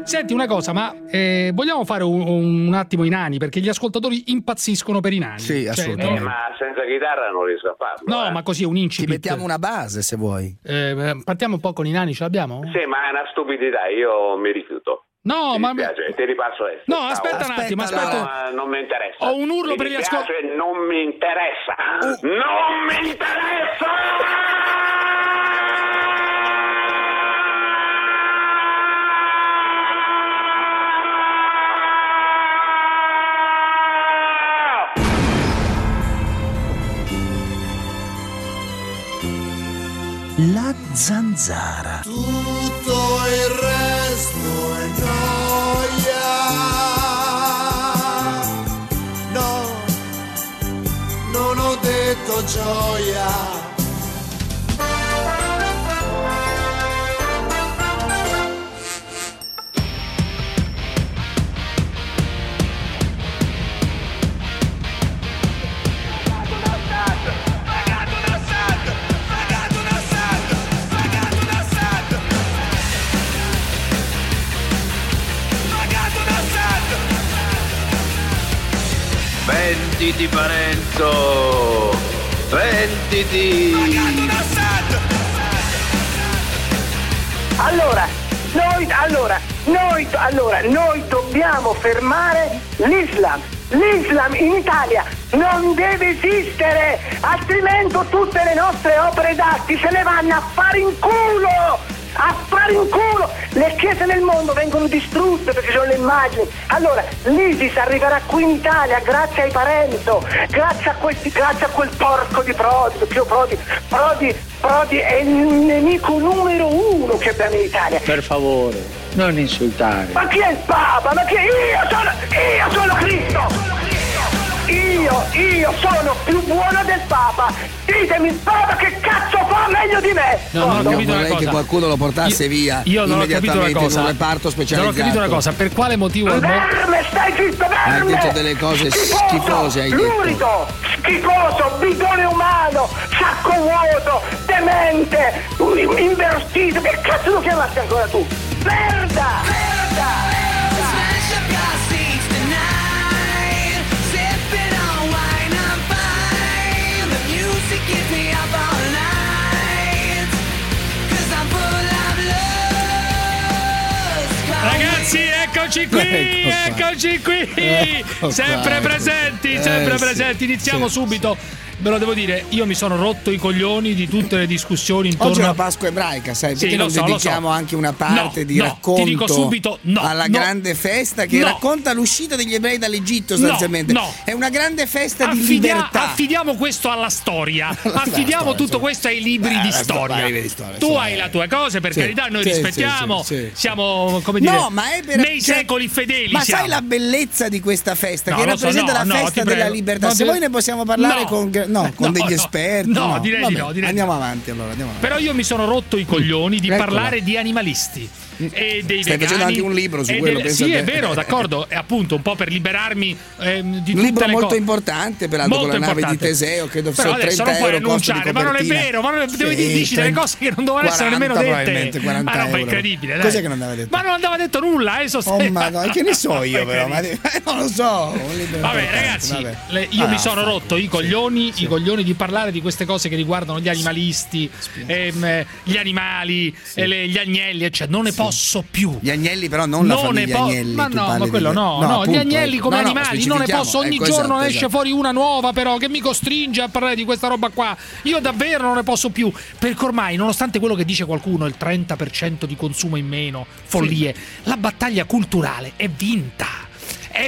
Senti una cosa, ma vogliamo fare un attimo i nani, perché gli ascoltatori impazziscono per i nani. Sì, assolutamente. Ma senza chitarra non riesco a farlo. No, ma così è un incipit. Ti mettiamo una base se vuoi. Partiamo un po' con i nani, ce l'abbiamo? Sì, ma è una stupidità, io mi rifiuto. No, mi dispiace, ti ripasso adesso. No, aspetta un attimo, aspetta. No, non mi interessa. Ho un urlo per gli ascoltatori. Non mi interessa. Non mi interessa! La zanzara. Tutto il resto è gioia. No, non ho detto gioia. Venditi Parenzo, venditi. Noi dobbiamo fermare l'Islam. L'Islam in Italia non deve esistere, altrimenti tutte le nostre opere d'arte se ne vanno a fare in culo! A fare in culo! Le chiese nel mondo vengono distrutte perché sono le immagini. Allora, l'ISIS arriverà qui in Italia grazie ai Parenzo, grazie a quel porco di Prodi è il nemico numero uno che abbiamo in Italia. Per favore, non insultare. Ma chi è il Papa? Ma chi è? Io sono Cristo! Io sono più buono del Papa. Ditemi il Papa che cazzo fa meglio di me. No, non ho capito una vorrei cosa. che qualcuno lo portasse via io non ho capito una cosa. in un reparto specializzato. Non ho capito una cosa, per quale motivo Verme, stai zitto, verme! Hai detto delle cose schifose, hai detto. Lurido, schifoso, bidone umano, sacco vuoto, demente, invertito. Che cazzo lo chiamaste ancora tu? Merda! Ragazzi, eccoci qui, sempre presenti, iniziamo subito. Ve lo devo dire, io mi sono rotto i coglioni di tutte le discussioni intorno. Oggi è la Pasqua ebraica, sai? Perché non dedichiamo anche una parte di racconto ti dico subito, alla grande festa che racconta l'uscita degli ebrei dall'Egitto sostanzialmente. È una grande festa di libertà. Affidiamo questo alla storia, affidiamo tutto questo ai libri di storia. Tu hai le tue cose, per carità, noi rispettiamo, siamo, come dire, nei secoli fedeli. Ma sai la bellezza di questa festa che rappresenta la festa della libertà? Se voi ne possiamo parlare con degli esperti. No, direi di no. Andiamo avanti. Però io mi sono rotto i coglioni di parlare di animalisti. E dei stai vegani, facendo anche un libro su quello, sì, è vero, d'accordo, è appunto un po' per liberarmi di tutte un libro le molto importante, peraltro, con la nave di Teseo, credo fosse 30 euro costo di copertina. Ma non è vero, dici delle cose che non dovevano essere nemmeno dette. 40 ma roba euro. Incredibile, dai. Cos'è che non andava detto? Ma non andava detto nulla, ma che ne so io, però, non lo so. Vabbè, ragazzi, io mi sono rotto i coglioni di parlare di queste cose che riguardano gli animalisti, gli animali, gli agnelli, eccetera. Non ne posso più. Gli agnelli, però, non la famiglia Agnelli. Ma no, ma quello no, gli agnelli come animali non ne posso. Ogni giorno ne esce fuori una nuova, però, che mi costringe a parlare di questa roba qua. Io davvero non ne posso più. Perché ormai, nonostante quello che dice qualcuno, il 30% di consumo in meno, follie, la battaglia culturale è vinta e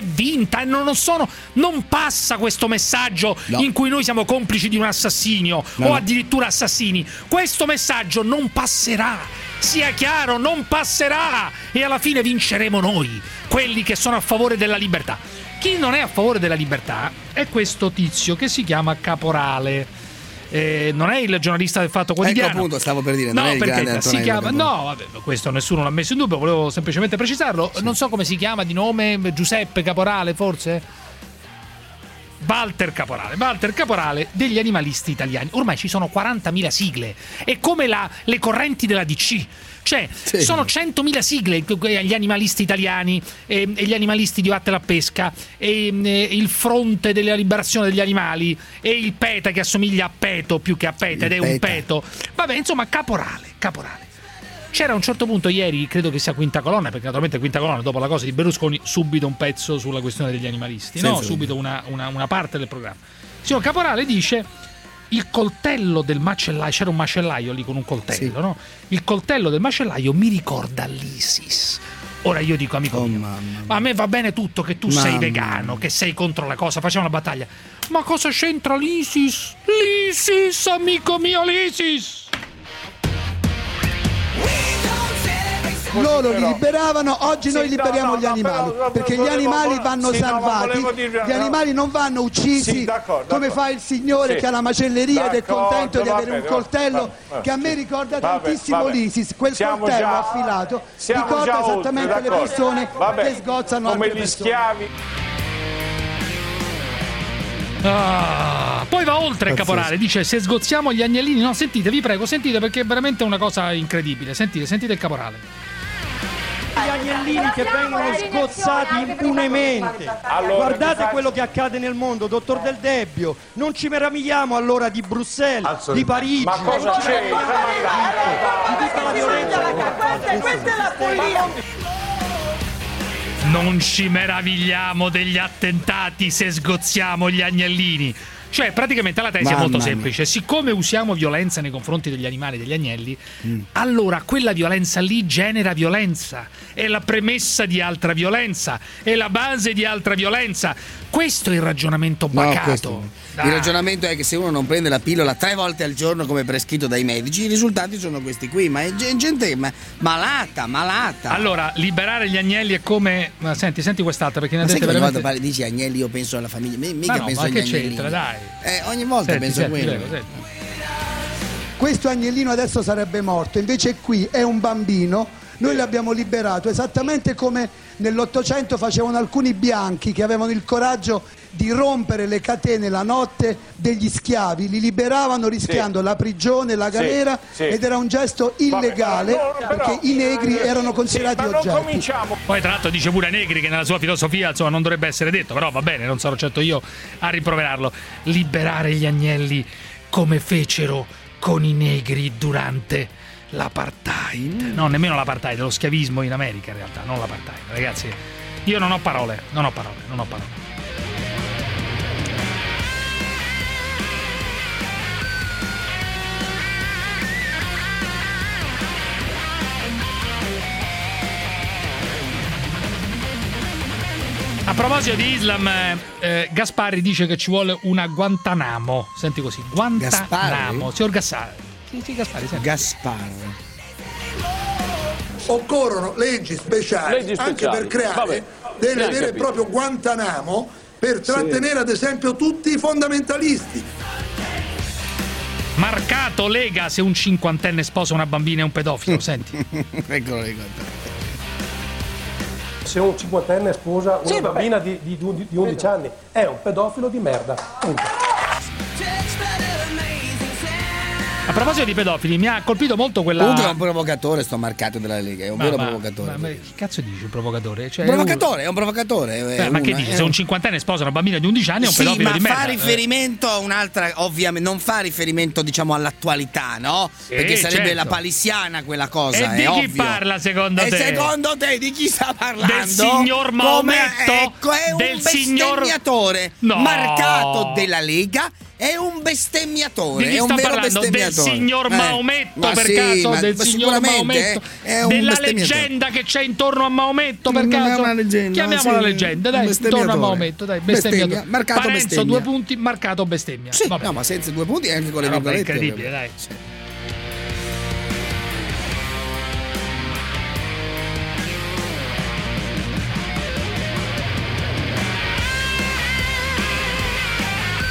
non passa questo messaggio in cui noi siamo complici di un assassinio o addirittura assassini. Questo messaggio non passerà. Sia chiaro, non passerà, e alla fine vinceremo noi, quelli che sono a favore della libertà. Chi non è a favore della libertà è questo tizio che si chiama Caporale. Non è il giornalista del Fatto Quotidiano. Ecco, appunto, stavo per dire, non è il grande Antonello. Si chiama, vabbè, questo nessuno l'ha messo in dubbio, volevo semplicemente precisarlo. Sì. Non so come si chiama di nome, Giuseppe Caporale forse? Walter Caporale degli animalisti italiani. Ormai ci sono 40.000 sigle. È come le correnti della DC. Cioè, sono 100.000 sigle, gli animalisti italiani, e gli animalisti di Vattene a Pesca, e il fronte della liberazione degli animali, e il PETA che assomiglia a Peto più che a PETA ed è un Peto. Vabbè, insomma, caporale. C'era a un certo punto ieri, credo che sia Quinta Colonna, perché naturalmente Quinta Colonna dopo la cosa di Berlusconi subito un pezzo sulla questione degli animalisti, no? Subito una parte del programma. Il signor Caporale dice: il coltello del macellaio, c'era un macellaio lì con un coltello, no? Il coltello del macellaio mi ricorda l'ISIS. Ora io dico, amico mio, ma a me va bene tutto che tu sei vegano, che sei contro la cosa, facciamo una battaglia, ma cosa c'entra l'ISIS? L'ISIS, amico mio, l'ISIS! Loro li liberavano, oggi noi liberiamo gli animali, perché gli animali vanno salvati, gli animali non vanno uccisi come fa il signore che ha la macelleria ed è contento di avere un coltello che a me ricorda tantissimo l'ISIS, quel coltello affilato ricorda esattamente le persone che sgozzano altre persone. Poi va oltre il Caporale, dice: se sgozziamo gli agnellini, no, sentite, vi prego, sentite, perché è veramente una cosa incredibile, sentite il Caporale. Gli agnellini che vengono sgozzati impunemente. Guardate quello che accade nel mondo, dottor Del Debbio. Non ci meravigliamo allora di Bruxelles, di Parigi. Ma cosa c'è? Di tutta la violenza. Questa è la follia. Non ci meravigliamo degli attentati se sgozziamo gli agnellini. Cioè, praticamente la tesi è molto semplice. Siccome usiamo violenza nei confronti degli animali, degli agnelli, allora quella violenza lì genera violenza. È la premessa di altra violenza. È la base di altra violenza. Questo è il ragionamento bacato. Il ragionamento è che se uno non prende la pillola 3 volte al giorno come prescritto dai medici, i risultati sono questi qui. Ma è gente malata. Allora, liberare gli agnelli è come... Ma senti quest'altra, perché ne ha detto veramente... Ogni volta dici agnelli, io penso alla famiglia. Mica penso agli agnellini. C'entra, dai. Ogni volta penso a quello. Questo agnellino adesso sarebbe morto, invece qui è un bambino. Noi l'abbiamo liberato esattamente come nell'Ottocento facevano alcuni bianchi che avevano il coraggio di rompere le catene la notte degli schiavi, li liberavano rischiando la prigione, la galera, ed era un gesto illegale perché i negri erano considerati oggetti. Poi tra l'altro dice pure ai negri che nella sua filosofia insomma non dovrebbe essere detto, però va bene, non sarò certo io a rimproverarlo. Liberare gli agnelli come fecero con i negri durante l'apartheid. No, nemmeno l'apartheid, lo schiavismo in America in realtà, non l'apartheid. Ragazzi, io non ho parole. A proposito di Islam, Gasparri dice che ci vuole una Guantanamo. Senti così, Guantanamo. Signor Gasparri. Sì, Gasparri, senti. Gasparri. Occorrono leggi speciali anche per creare delle vere e proprio Guantanamo per trattenere ad esempio tutti i fondamentalisti. Marcato Lega se un cinquantenne sposa una bambina e un pedofilo, senti. Eccolo lì. Se un cinquantenne sposa una bambina di 11 anni è un pedofilo di merda. Punto. A proposito di pedofili, mi ha colpito molto quella... Comunque è un provocatore sto Marcato della Lega, è un vero provocatore. Ma che cazzo dici un provocatore? Cioè, è un provocatore. Ma che dici? Se un cinquantenne sposa una bambina di 11 anni è un pedofilo di merda. Ma fa riferimento a un'altra, ovviamente, non fa riferimento diciamo all'attualità, no? Perché sarebbe la palissiana quella cosa, e è di chi parla secondo te? E secondo te di chi sta parlando? Del signor Maometto? Ecco, è un bestemmiatore. No. Marcato della Lega. È un bestemmiatore, di chi è un sta vero parlando? bestemmiatore. Del signor Maometto, per caso? Del signor Maometto? Della leggenda che c'è intorno a Maometto, per caso? È una leggenda. Chiamiamola leggenda, dai, intorno a Maometto, dai, bestemmiatore. Marcato Parenzo, bestemmia. 2 punti, marcato bestemmia. Sì, no, ma senza 2 punti anche con le virgolette. È incredibile, dai. Sì.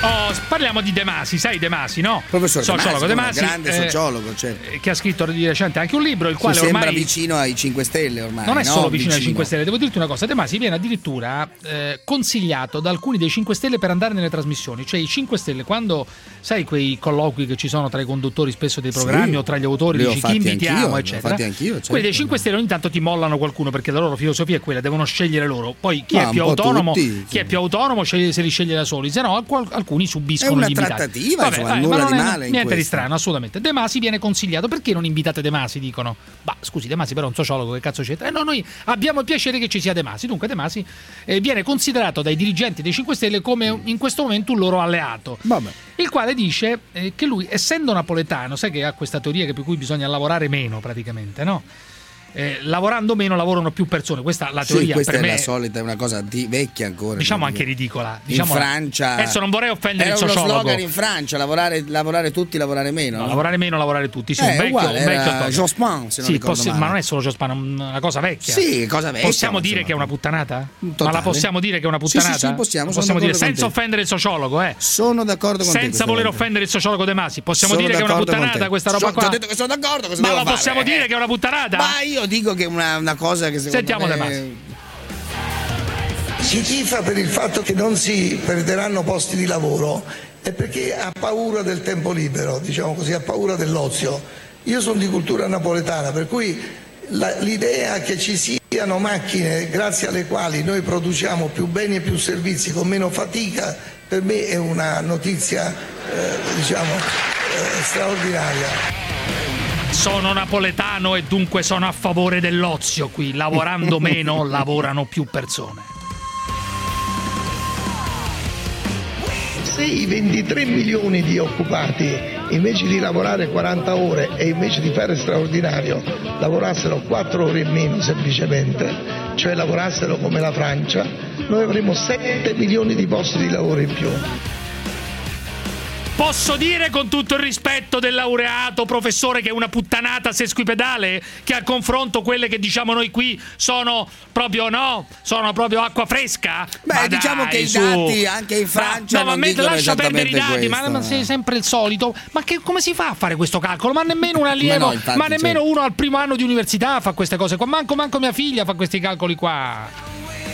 Parliamo di De Masi, sai De Masi, no? Professore sociologo De Masi, grande sociologo, certo. Che ha scritto di recente anche un libro, il quale sembra ormai vicino ai 5 Stelle ormai. Non è solo vicino ai 5 Stelle, devo dirti una cosa, De Masi viene addirittura consigliato da alcuni dei 5 Stelle per andare nelle trasmissioni, cioè i 5 Stelle quando sai quei colloqui che ci sono tra i conduttori spesso dei programmi o tra gli autori, dici chi invitiamo eccetera, certo. Quelli dei 5 Stelle ogni tanto ti mollano qualcuno perché la loro filosofia è quella, devono scegliere loro, poi chi è più autonomo chi è più autonomo se li sceglie da soli, se no alcuni subiscono gli invitati. Trattativa, insomma, nulla di male. Niente di strano, assolutamente. De Masi viene consigliato. Perché non invitate De Masi? Dicono. Bah, scusi, De Masi però è un sociologo, che cazzo c'entra? No, noi abbiamo il piacere che ci sia De Masi. Dunque De Masi viene considerato dai dirigenti dei 5 Stelle come in questo momento un loro alleato. Vabbè. Il quale dice che lui, essendo napoletano, sai che ha questa teoria per cui bisogna lavorare meno praticamente, no? Lavorando meno lavorano più persone, questa la teoria questa per me è la solita, è una cosa vecchia ancora, diciamo anche ridicola, in Francia adesso non vorrei offendere il sociologo, era uno slogan in Francia, lavorare tutti, lavorare meno, no? Lavorare meno, lavorare tutti, sì, un vecchio Jospin, se non ricordo male. Ma non è solo Jospin, è una cosa vecchia. Sì, cosa vecchia. Possiamo dire che è una puttanata? Totale. Ma la possiamo dire che è una puttanata? Sì, possiamo dire senza offendere il sociologo, Sono d'accordo con te. Senza voler offendere il sociologo De Masi, possiamo dire che è una puttanata questa roba qua? Ho detto che sono d'accordo, cosa ma devo la fare? possiamo dire che è una puttanata? Ma io dico che è una cosa che sentiamo De Masi. Si tifa per il fatto che non si perderanno posti di lavoro e perché ha paura del tempo libero, diciamo così, ha paura dell'ozio. Io sono di cultura napoletana, per cui l'idea che ci siano macchine grazie alle quali noi produciamo più beni e più servizi con meno fatica, per me è una notizia straordinaria. Sono napoletano e dunque sono a favore dell'ozio qui. Lavorando meno, lavorano più persone. Se i 23 milioni di occupati, invece di lavorare 40 ore e invece di fare straordinario, lavorassero 4 ore in meno semplicemente, cioè lavorassero come la Francia, noi avremo 7 milioni di posti di lavoro in più. Posso dire con tutto il rispetto del laureato professore che è una puttanata sesquipedale, che al confronto quelle che diciamo noi qui sono proprio acqua fresca? Beh, ma diciamo che i dati anche in Francia non dicono lascia perdere i dati, questo, ma sei sempre il solito. Ma come si fa a fare questo calcolo? Ma nemmeno un allievo, ma nemmeno uno al primo anno di università fa queste cose qua, manco mia figlia fa questi calcoli qua.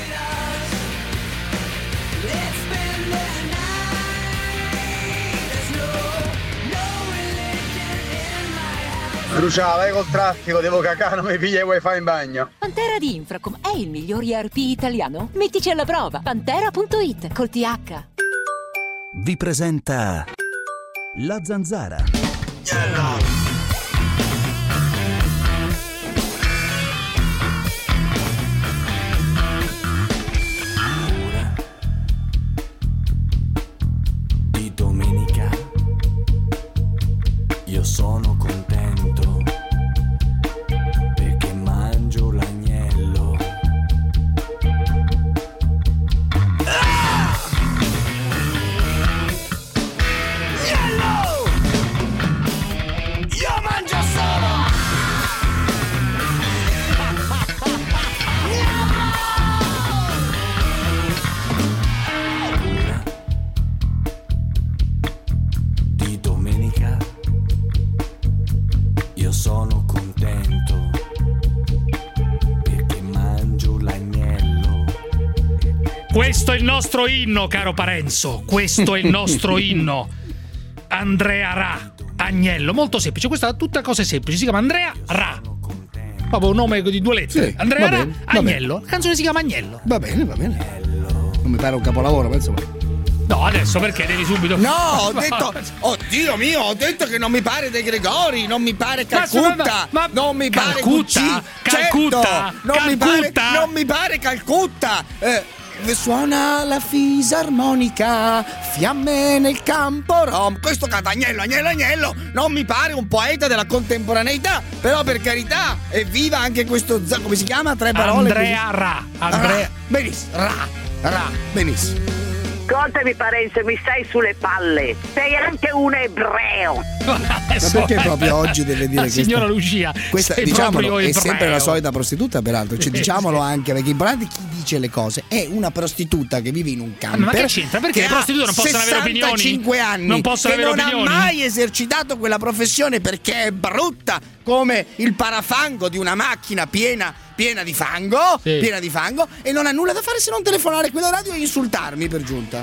Lucia, vai col traffico, devo cacare, non mi piglia il wifi in bagno. Pantera di Infracom è il miglior ERP italiano? Mettici alla prova. Pantera.it col TH. Vi presenta La Zanzara. Di domenica io sono contento perché mangio l'agnello. Agnello! Io mangio solo! Di domenica io sono contento perché mangio l'agnello. Questo è il nostro inno, caro Parenzo. Questo è il nostro inno. Andrea Ra, agnello, molto semplice. Questa è tutta cose semplici. Si chiama Andrea Ra. Proprio un nome di 2 lettere. Sì, Andrea Ra, agnello. La canzone si chiama Agnello. Va bene. Non mi pare un capolavoro, penso. No, adesso perché devi subito. No, ho detto. Oddio mio, ho detto che non mi pare De Gregori, non mi pare Calcutta. Non mi pare Calcutta. Calcutta. Non mi pare Calcutta. Suona la fisarmonica, fiamme nel campo rom. Questo canta Agnello. Non mi pare un poeta della contemporaneità. Però per carità, evviva anche questo. Come si chiama? 3 parole. Andrea Ra. Benissimo. Ra. Benissimo. volte mi pare che mi stai sulle palle. Sei anche un ebreo. Ma perché proprio oggi deve dire questa? Signora Lucia, questa diciamolo, è sempre la solita prostituta, peraltro. Cioè, diciamolo anche, perché in pratica chi dice le cose è una prostituta che vive in un camper. Ma che c'entra? Perché le prostitute non possono avere opinioni? 65 anni, non possono che avere non opinioni? ha mai esercitato quella professione perché è brutta come il parafango di una macchina piena di fango, piena di fango, e non ha nulla da fare se non telefonare qui alla radio e insultarmi per giunta.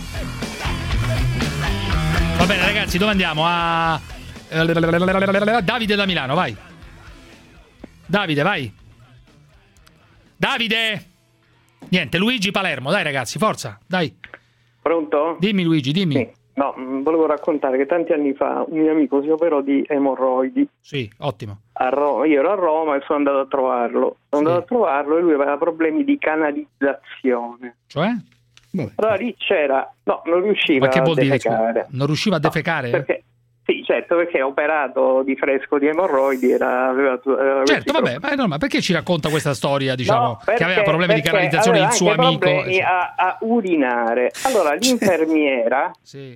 Va bene ragazzi, dove andiamo? A Davide da Milano, vai. Davide, vai. Davide! Niente, Luigi Palermo, dai ragazzi, forza, dai. Pronto? Dimmi Luigi, dimmi. Sì. No, volevo raccontare che tanti anni fa un mio amico si operò di emorroidi. Sì, ottimo. Io ero a Roma e sono andato a trovarlo. Sono andato a trovarlo e lui aveva problemi di canalizzazione. Cioè? Vabbè. Allora lì c'era... No, non riusciva a defecare. Non riusciva a defecare? Perché... Sì, certo, perché operato di fresco di emorroidi aveva certo, vabbè, ma è normale. Perché ci racconta questa storia, diciamo, che aveva problemi di canalizzazione il suo amico? Problemi a urinare. Allora l'infermiera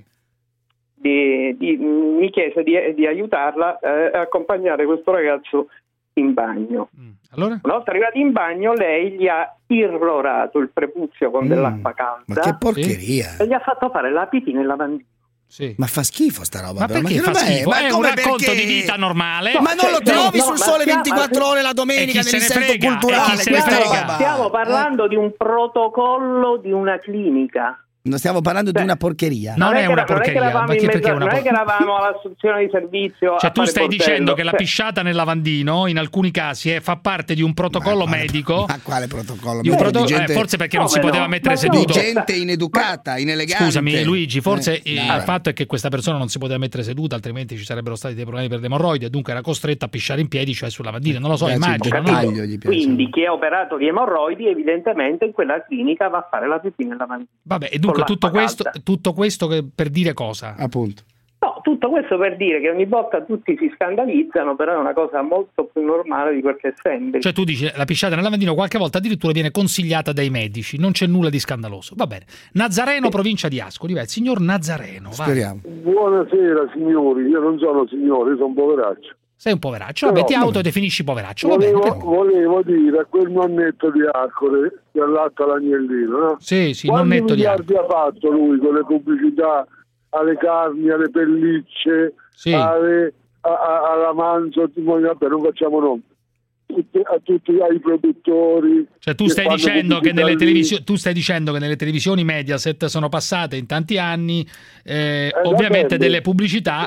mi chiese di aiutarla a accompagnare questo ragazzo in bagno. Allora? Una volta arrivati in bagno lei gli ha irrorato il prepuzio con dell'acqua calda. Ma che porcheria! E gli ha fatto fare la pipì nel lavandino. Sì. Ma fa schifo sta roba. Ma perché fa schifo? È un racconto di vita normale. Ma non lo trovi sul Sole 24 Ore la domenica nell'Istituto Culturale? Stiamo parlando di un protocollo di una clinica. Non stiamo parlando di una porcheria. Non è una porcheria. Non è che eravamo all'assunzione di servizio. Cioè tu stai dicendo che la pisciata nel lavandino in alcuni casi fa parte di un protocollo medico. Ma quale protocollo? Forse perché non si poteva mettere seduto. Di gente ineducata, inelegante. Scusami Luigi, forse il fatto è che questa persona non si poteva mettere seduta, altrimenti ci sarebbero stati dei problemi per le emorroidi e dunque era costretta a pisciare in piedi, cioè sul lavandino. Non lo so, immagino. Quindi chi è operato di emorroidi evidentemente in quella clinica va a fare la pipì nel lavandino. Vabbè, e dunque tutto questo per dire cosa? Appunto. No, tutto questo per dire che ogni volta tutti si scandalizzano, però è una cosa molto più normale di quel che sembra. Cioè tu dici la pisciata nel lavandino qualche volta addirittura viene consigliata dai medici, non c'è nulla di scandaloso. Va bene. Nazareno, provincia di Ascoli, il signor Nazareno. Speriamo. Buonasera signori, io non sono signore, io sono un poveraccio. Sei un poveraccio, vabbè, ti autodefinisci poveraccio. Volevo dire a quel nonnetto di Arcore che allatta l'agnellino, no? Sì, nonnetto di Arcore. Quanti miliardi ha fatto lui con le pubblicità alle carni, alle pellicce, alla manzo, vabbè, non facciamo nomi. A tutti ai produttori. Cioè tu stai dicendo che nelle televisioni Mediaset sono passate in tanti anni ovviamente delle pubblicità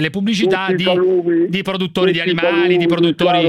di produttori di animali, di produttori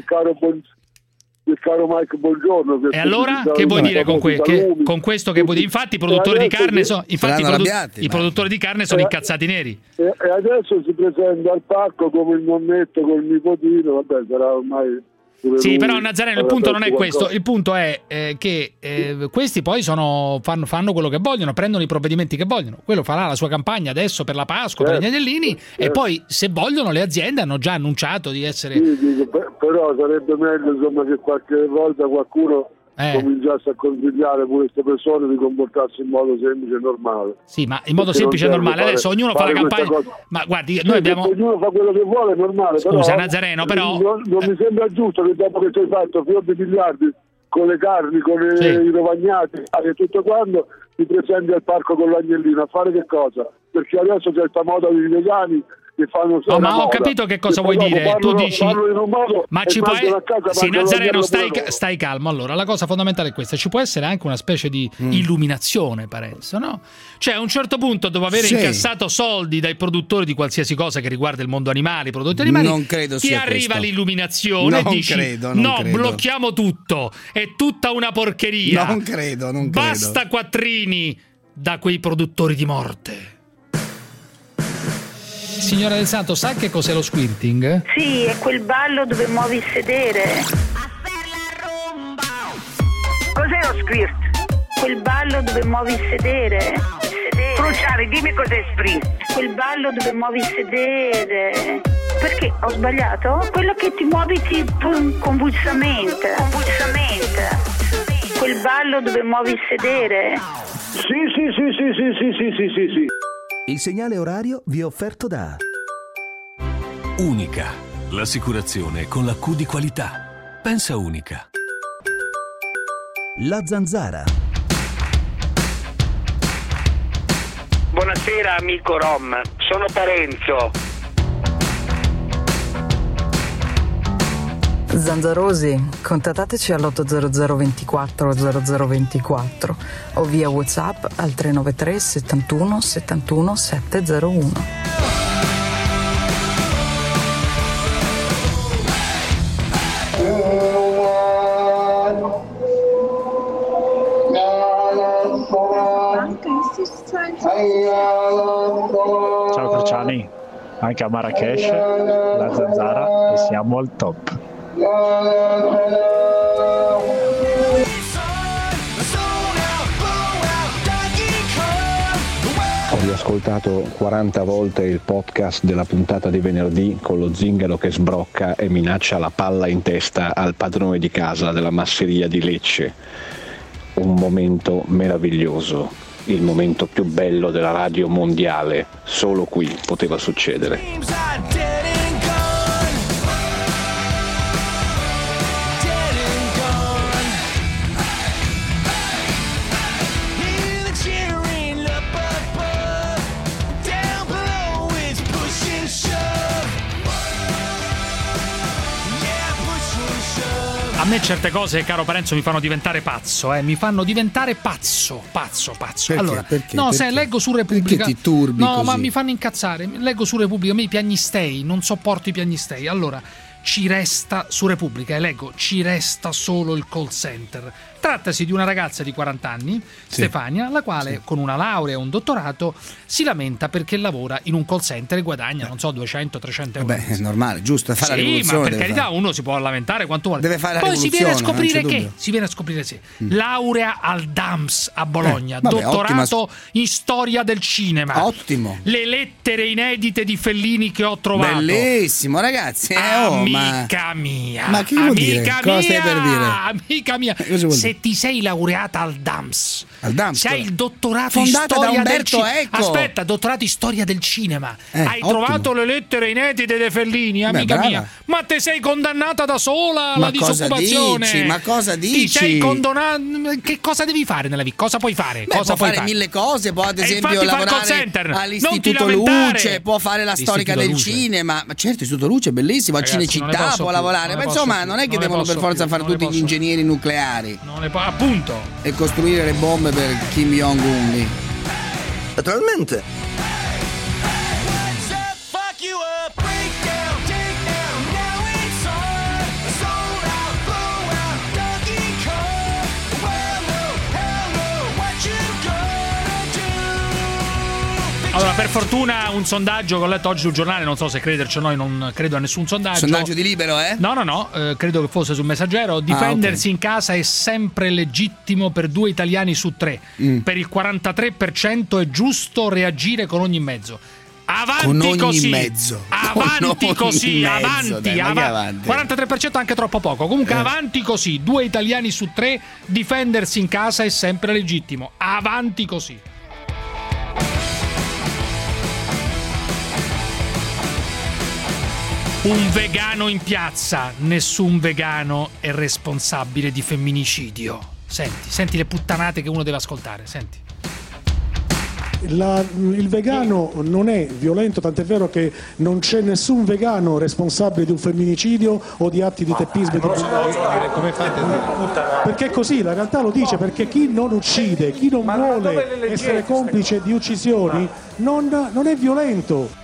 il caro Mike Buongiorno. E allora che vuoi dire con questo? Che vuoi dire? Infatti i produttori di carne i produttori di carne sono incazzati neri. E adesso si presenta al parco come il nonnetto col nipotino, vabbè, sarà ormai. Sì, però Nazareno il punto non è questo, il punto è che questi poi fanno quello che vogliono, prendono i provvedimenti che vogliono. Quello farà la sua campagna adesso per la Pasqua, per gli agnellini, e poi se vogliono le aziende hanno già annunciato di essere... Sì, però sarebbe meglio insomma che qualche volta qualcuno cominciasse a consigliare pure queste persone di comportarsi in modo semplice e normale. Sì, ma in modo semplice e normale. Adesso ognuno fa la campagna. Ma guardi, noi abbiamo. Ognuno fa quello che vuole, è normale. Scusa, però, Nazareno, però. Non mi sembra giusto che dopo che tu hai fatto fior di miliardi con le carni, con i rovagnati e tutto quanto, ti presenti al parco con l'agnellino a fare che cosa? Perché adesso c'è questa moda di vegani che fanno ma ho capito che cosa vuoi dire. Tu dici ma ci può sì, Nazareno, stai calmo. Allora la cosa fondamentale è questa: ci può essere anche una specie di illuminazione, penso, no? Cioè a un certo punto, dopo aver incassato soldi dai produttori di qualsiasi cosa che riguarda il mondo animale, i prodotti animali, non credo ti arriva l'illuminazione e dici non credo. Blocchiamo tutto, è tutta una porcheria, non credo basta quattrini da quei produttori di morte. Signora Del Santo, sa che cos'è lo squirting? Sì, è quel ballo dove muovi il sedere. Cos'è lo squirt? Quel ballo dove muovi il sedere. Cruciani, dimmi cos'è squirt. Quel ballo dove muovi il sedere. Perché ho sbagliato? Quello che ti muovi convulsamente. Quel ballo dove muovi il sedere. Sì. Il segnale orario vi è offerto da Unica, l'assicurazione con la Q di qualità. Pensa Unica. La Zanzara. Buonasera amico Rom, sono Parenzo. Zanzarosi, contattateci all'800 24 0024 o via WhatsApp al 393 71 71 701. Ciao Cruciani, anche a Marrakesh, la Zanzara e siamo al top. Ho riascoltato 40 volte il podcast della puntata di venerdì con lo zingaro che sbrocca e minaccia la palla in testa al padrone di casa della masseria di Lecce. Un momento meraviglioso, il momento più bello della radio mondiale, solo qui poteva succedere. A me certe cose, caro Parenzo, mi fanno diventare pazzo, mi fanno diventare pazzo. Perché? Allora, Perché? no, Perché? sai, leggo su Repubblica. Perché ti turbi no, così? ma mi fanno incazzare. Leggo su Repubblica, a me i piagnistei, non sopporto i piagnistei. Allora, ci resta su Repubblica, leggo, ci resta solo il call center. Trattasi di una ragazza di 40 anni, Stefania, la quale con una laurea e un dottorato si lamenta perché lavora in un call center e guadagna, non so, 200-300 euro. Beh, è normale, giusto, fa la rivoluzione. Ma per carità, uno si può lamentare quanto vuole. Deve fare la Poi rivoluzione. Si viene a scoprire laurea al DAMS a Bologna, dottorato in storia del cinema. Ottimo. Le lettere inedite di Fellini che ho trovato. Bellissimo, ragazzi. Amica mia. Ma che vuol dire? Cosa stai per dire? Amica mia. Se ti sei laureata al DAMS, sei il dottorato in storia del cinema. Aspetta, dottorato in storia del cinema. Hai trovato le lettere inedite dei Fellini, amica mia. Ma te sei condannata da sola alla disoccupazione. Ma cosa dici? Ti sei condannata. Che cosa devi fare nella vita? Cosa puoi fare? Può fare mille cose, può ad esempio lavorare all'Istituto Luce, può fare la storica del cinema. Ma certo, l'Istituto Luce è bellissimo, al Cinecittà può lavorare. Ma insomma, non è che devono per forza fare tutti gli ingegneri nucleari. Appunto. E costruire le bombe per Kim Jong-un lì. Naturalmente. Allora, per fortuna un sondaggio che ho letto oggi sul giornale, non so se crederci o no, non credo a nessun sondaggio. Sondaggio di Libero, No, credo che fosse sul Messaggero. Difendersi in casa è sempre legittimo per 2 italiani su 3. Per il 43% è giusto reagire con ogni mezzo. Avanti così. Avanti così, avanti. 43% anche troppo poco. Comunque avanti così. 2 italiani su 3, difendersi in casa è sempre legittimo. Avanti così. Un vegano in piazza, nessun vegano è responsabile di femminicidio. Senti le puttanate che uno deve ascoltare, senti. Il vegano non è violento, tant'è vero che non c'è nessun vegano responsabile di un femminicidio o di atti di teppismo. Come fate a dire? Perché così, la realtà lo dice, perché chi non uccide, chi non vuole essere complice di uccisioni, non è violento.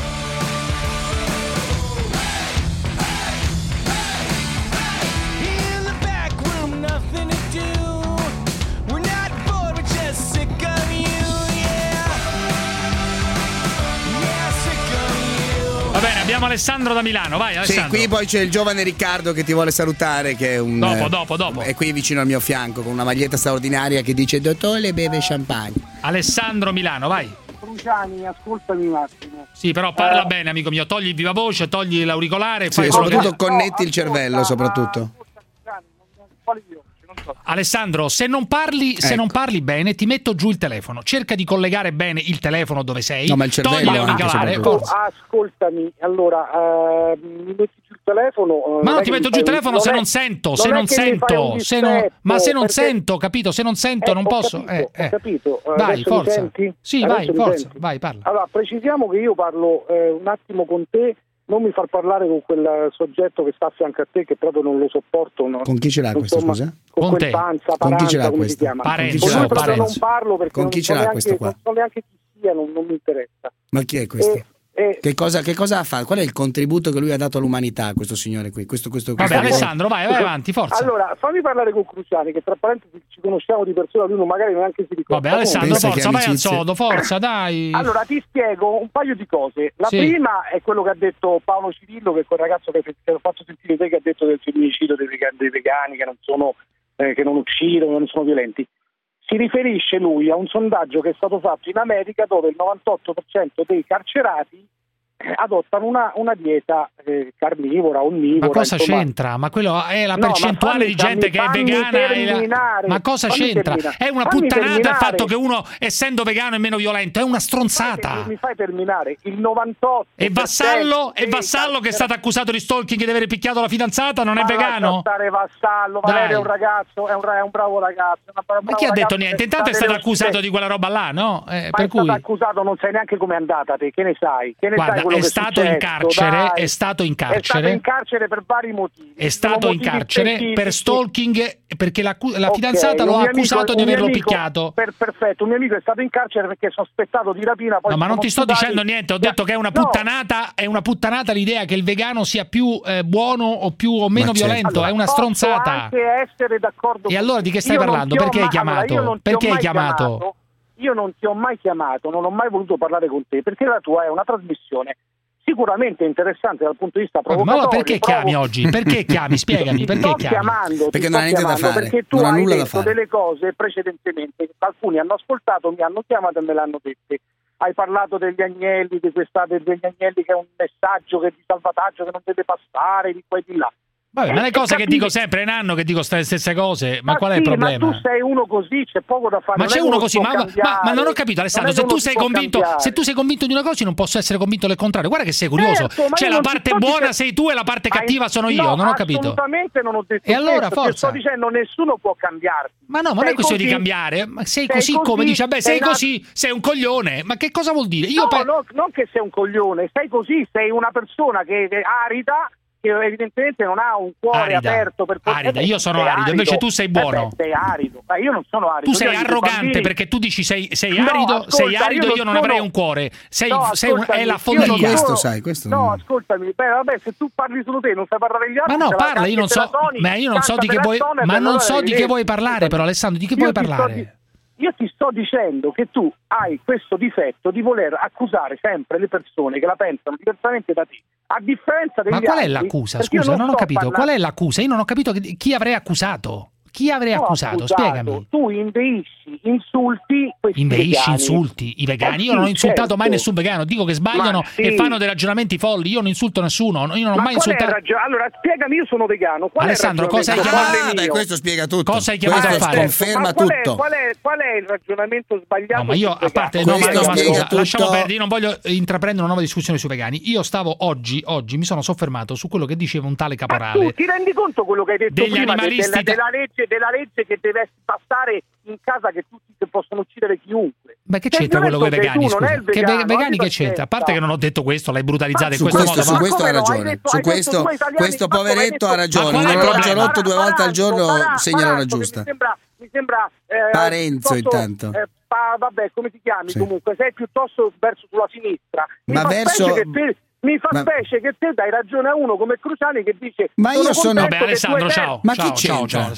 Va bene, abbiamo Alessandro da Milano, vai Alessandro. Sì, qui poi c'è il giovane Riccardo che ti vuole salutare, che è un... Dopo. È qui vicino al mio fianco con una maglietta straordinaria che dice dottore beve champagne. Alessandro Milano, vai. Cruciani, ascoltami un attimo. Sì, però parla bene, amico mio, togli il viva voce, togli l'auricolare. Sì, soprattutto connetti il cervello, soprattutto. Quale vivace? Non Alessandro, se non parli bene, ti metto giù il telefono. Cerca di collegare bene il telefono dove sei. No, ma il cervello togli l'auricolare. Ascoltami, allora mi metti giù il telefono. Ma non ti metto giù il telefono se non sento, se non sento, se non sento, capito? Se non sento non posso. Ho capito. Vai, forza. Senti? Sì, vai, forza, vai, parla. Allora, precisiamo che io parlo un attimo con te. Non mi far parlare con quel soggetto che sta a fianco a te, che proprio non lo sopporto. Con chi ce l'ha questo, scusa? Con quel Paranza, con chi ce l'ha come questo? si chiama? Parenzo, con lui proprio non parlo perché con chi ce l'ha questo qua? Non so neanche chi sia, non mi interessa. Ma chi è questo? Che cosa ha fatto? Qual è il contributo che lui ha dato all'umanità, questo signore qui? Vabbè, Alessandro, vai avanti, forza. Allora, fammi parlare con Cruciani, che tra parentesi ci conosciamo di persona, lui magari neanche si ricorda. Vabbè, Alessandro, forza, vai al sodo, forza, dai. Allora, ti spiego un paio di cose. La prima è quello che ha detto Paolo Cirillo, che è quel ragazzo che ho fatto sentire te, che ha detto del femminicidio dei vegani, che non sono, che non uccidono, che non sono violenti. Si riferisce lui a un sondaggio che è stato fatto in America, dove il 98% dei carcerati adottano una dieta carnivora, onnivora. Ma cosa c'entra? Ma quello è la percentuale di gente che è vegana. Ma cosa c'entra? È una puttanata il fatto che uno, essendo vegano, è meno violento. È una stronzata. Mi fai terminare. Il 98%. E Vassallo che è stato accusato di stalking e di aver picchiato la fidanzata non è vegano? Vassallo, Valerio è un ragazzo, è un bravo ragazzo. Ma chi ha detto niente? Intanto è stato accusato di quella roba là, no? Per cui... stato accusato, non sai neanche com'è andata te, che ne sai? Guarda, è stato in carcere per vari motivi. È stato in carcere per stalking perché la fidanzata lo ha accusato di averlo picchiato. Perfetto, un mio amico è stato in carcere perché sospettato di rapina. Poi no, ma non ti sto dicendo niente, ho detto che è una puttanata l'idea che il vegano sia più buono o meno violento, allora, è una stronzata. Anche essere d'accordo. E allora di che stai parlando? Perché hai chiamato? Perché hai chiamato? Io non ti ho mai chiamato, non ho mai voluto parlare con te, perché la tua è una trasmissione sicuramente interessante dal punto di vista provocatorio. Ma perché chiami oggi? Perché chiami? Spiegami, perché chiami? Perché non ha niente da fare, perché tu hai detto delle cose precedentemente che alcuni hanno ascoltato, mi hanno chiamato e me l'hanno dette. Hai parlato degli agnelli, degli agnelli che è un messaggio di salvataggio che non deve passare di qua e di là. Vabbè, ma le cose che dico sempre, è un anno che dico le stesse cose, ma qual è il problema? Ma tu sei uno così, c'è poco da fare. Ma c'è uno così, ma non ho capito, Alessandro, se tu sei convinto di una cosa, io non posso essere convinto del contrario. Guarda che sei curioso. Cioè la parte buona sei tu e la parte cattiva sono io, non ho capito. Assolutamente non ho detto. E allora forza. Sto dicendo nessuno può cambiarti. Ma no, ma non è questione di cambiare, ma sei così come dici, vabbè, sei così, sei un coglione. Ma che cosa vuol dire? Non che sei un coglione, sei così, sei una persona che è arida, che evidentemente non ha un cuore aperto per arida. Io sono arido, invece tu sei buono. Sei arido. Ma io non sono arido. Tu sei arrogante perché tu dici sei arido, io non avrei un cuore. È la follia. No, ascoltami. Vabbè, se tu parli solo te, non sai parlare gli altri. Ma no, parla, io non so di che vuoi, ma non so di che vuoi parlare, però Alessandro, di che vuoi parlare? Io ti sto dicendo che tu hai questo difetto di voler accusare sempre le persone che la pensano diversamente da te, a differenza degli altri. Ma qual è l'accusa? Scusa, non ho capito. Qual è l'accusa? Io non ho capito chi avrei accusato. Chi avrei accusato? Spiegami. Tu inveisci, insulti questi insulti i vegani. Io non ho insultato mai nessun vegano. Dico che sbagliano e fanno dei ragionamenti folli. Io non insulto nessuno. Io non ho mai insultato. Allora, spiegami, io sono vegano. Alessandro, cosa hai chiamato? Questo spiega tutto. Cosa hai chiamato a fare? Conferma tutto. Qual è il ragionamento sbagliato? No, ma io, a parte, lasciamo perdere, io non voglio intraprendere una nuova discussione sui vegani. Io stavo oggi mi sono soffermato su quello che diceva un tale Caporale. Ma tu ti rendi conto quello che hai detto degli prima animalisti della legge che deve passare in casa, che tutti possono uccidere chiunque? Ma che c'entra quello con i vegani? Scusa? Che vegani che c'entra? A parte che non ho detto questo, l'hai brutalizzato in questo modo. Su questo hai ragione. Su questo poveretto ha ragione. Un orologio rotto 2 volte al giorno segna l'ora giusta. Mi sembra Parenzo intanto. Vabbè, come ti chiami comunque? Sei piuttosto verso sulla sinistra. Mi fa specie che te dai ragione a uno come Cruciani che dice: ma io sono. Vabbè, Alessandro, ciao. Ma chi c'entra?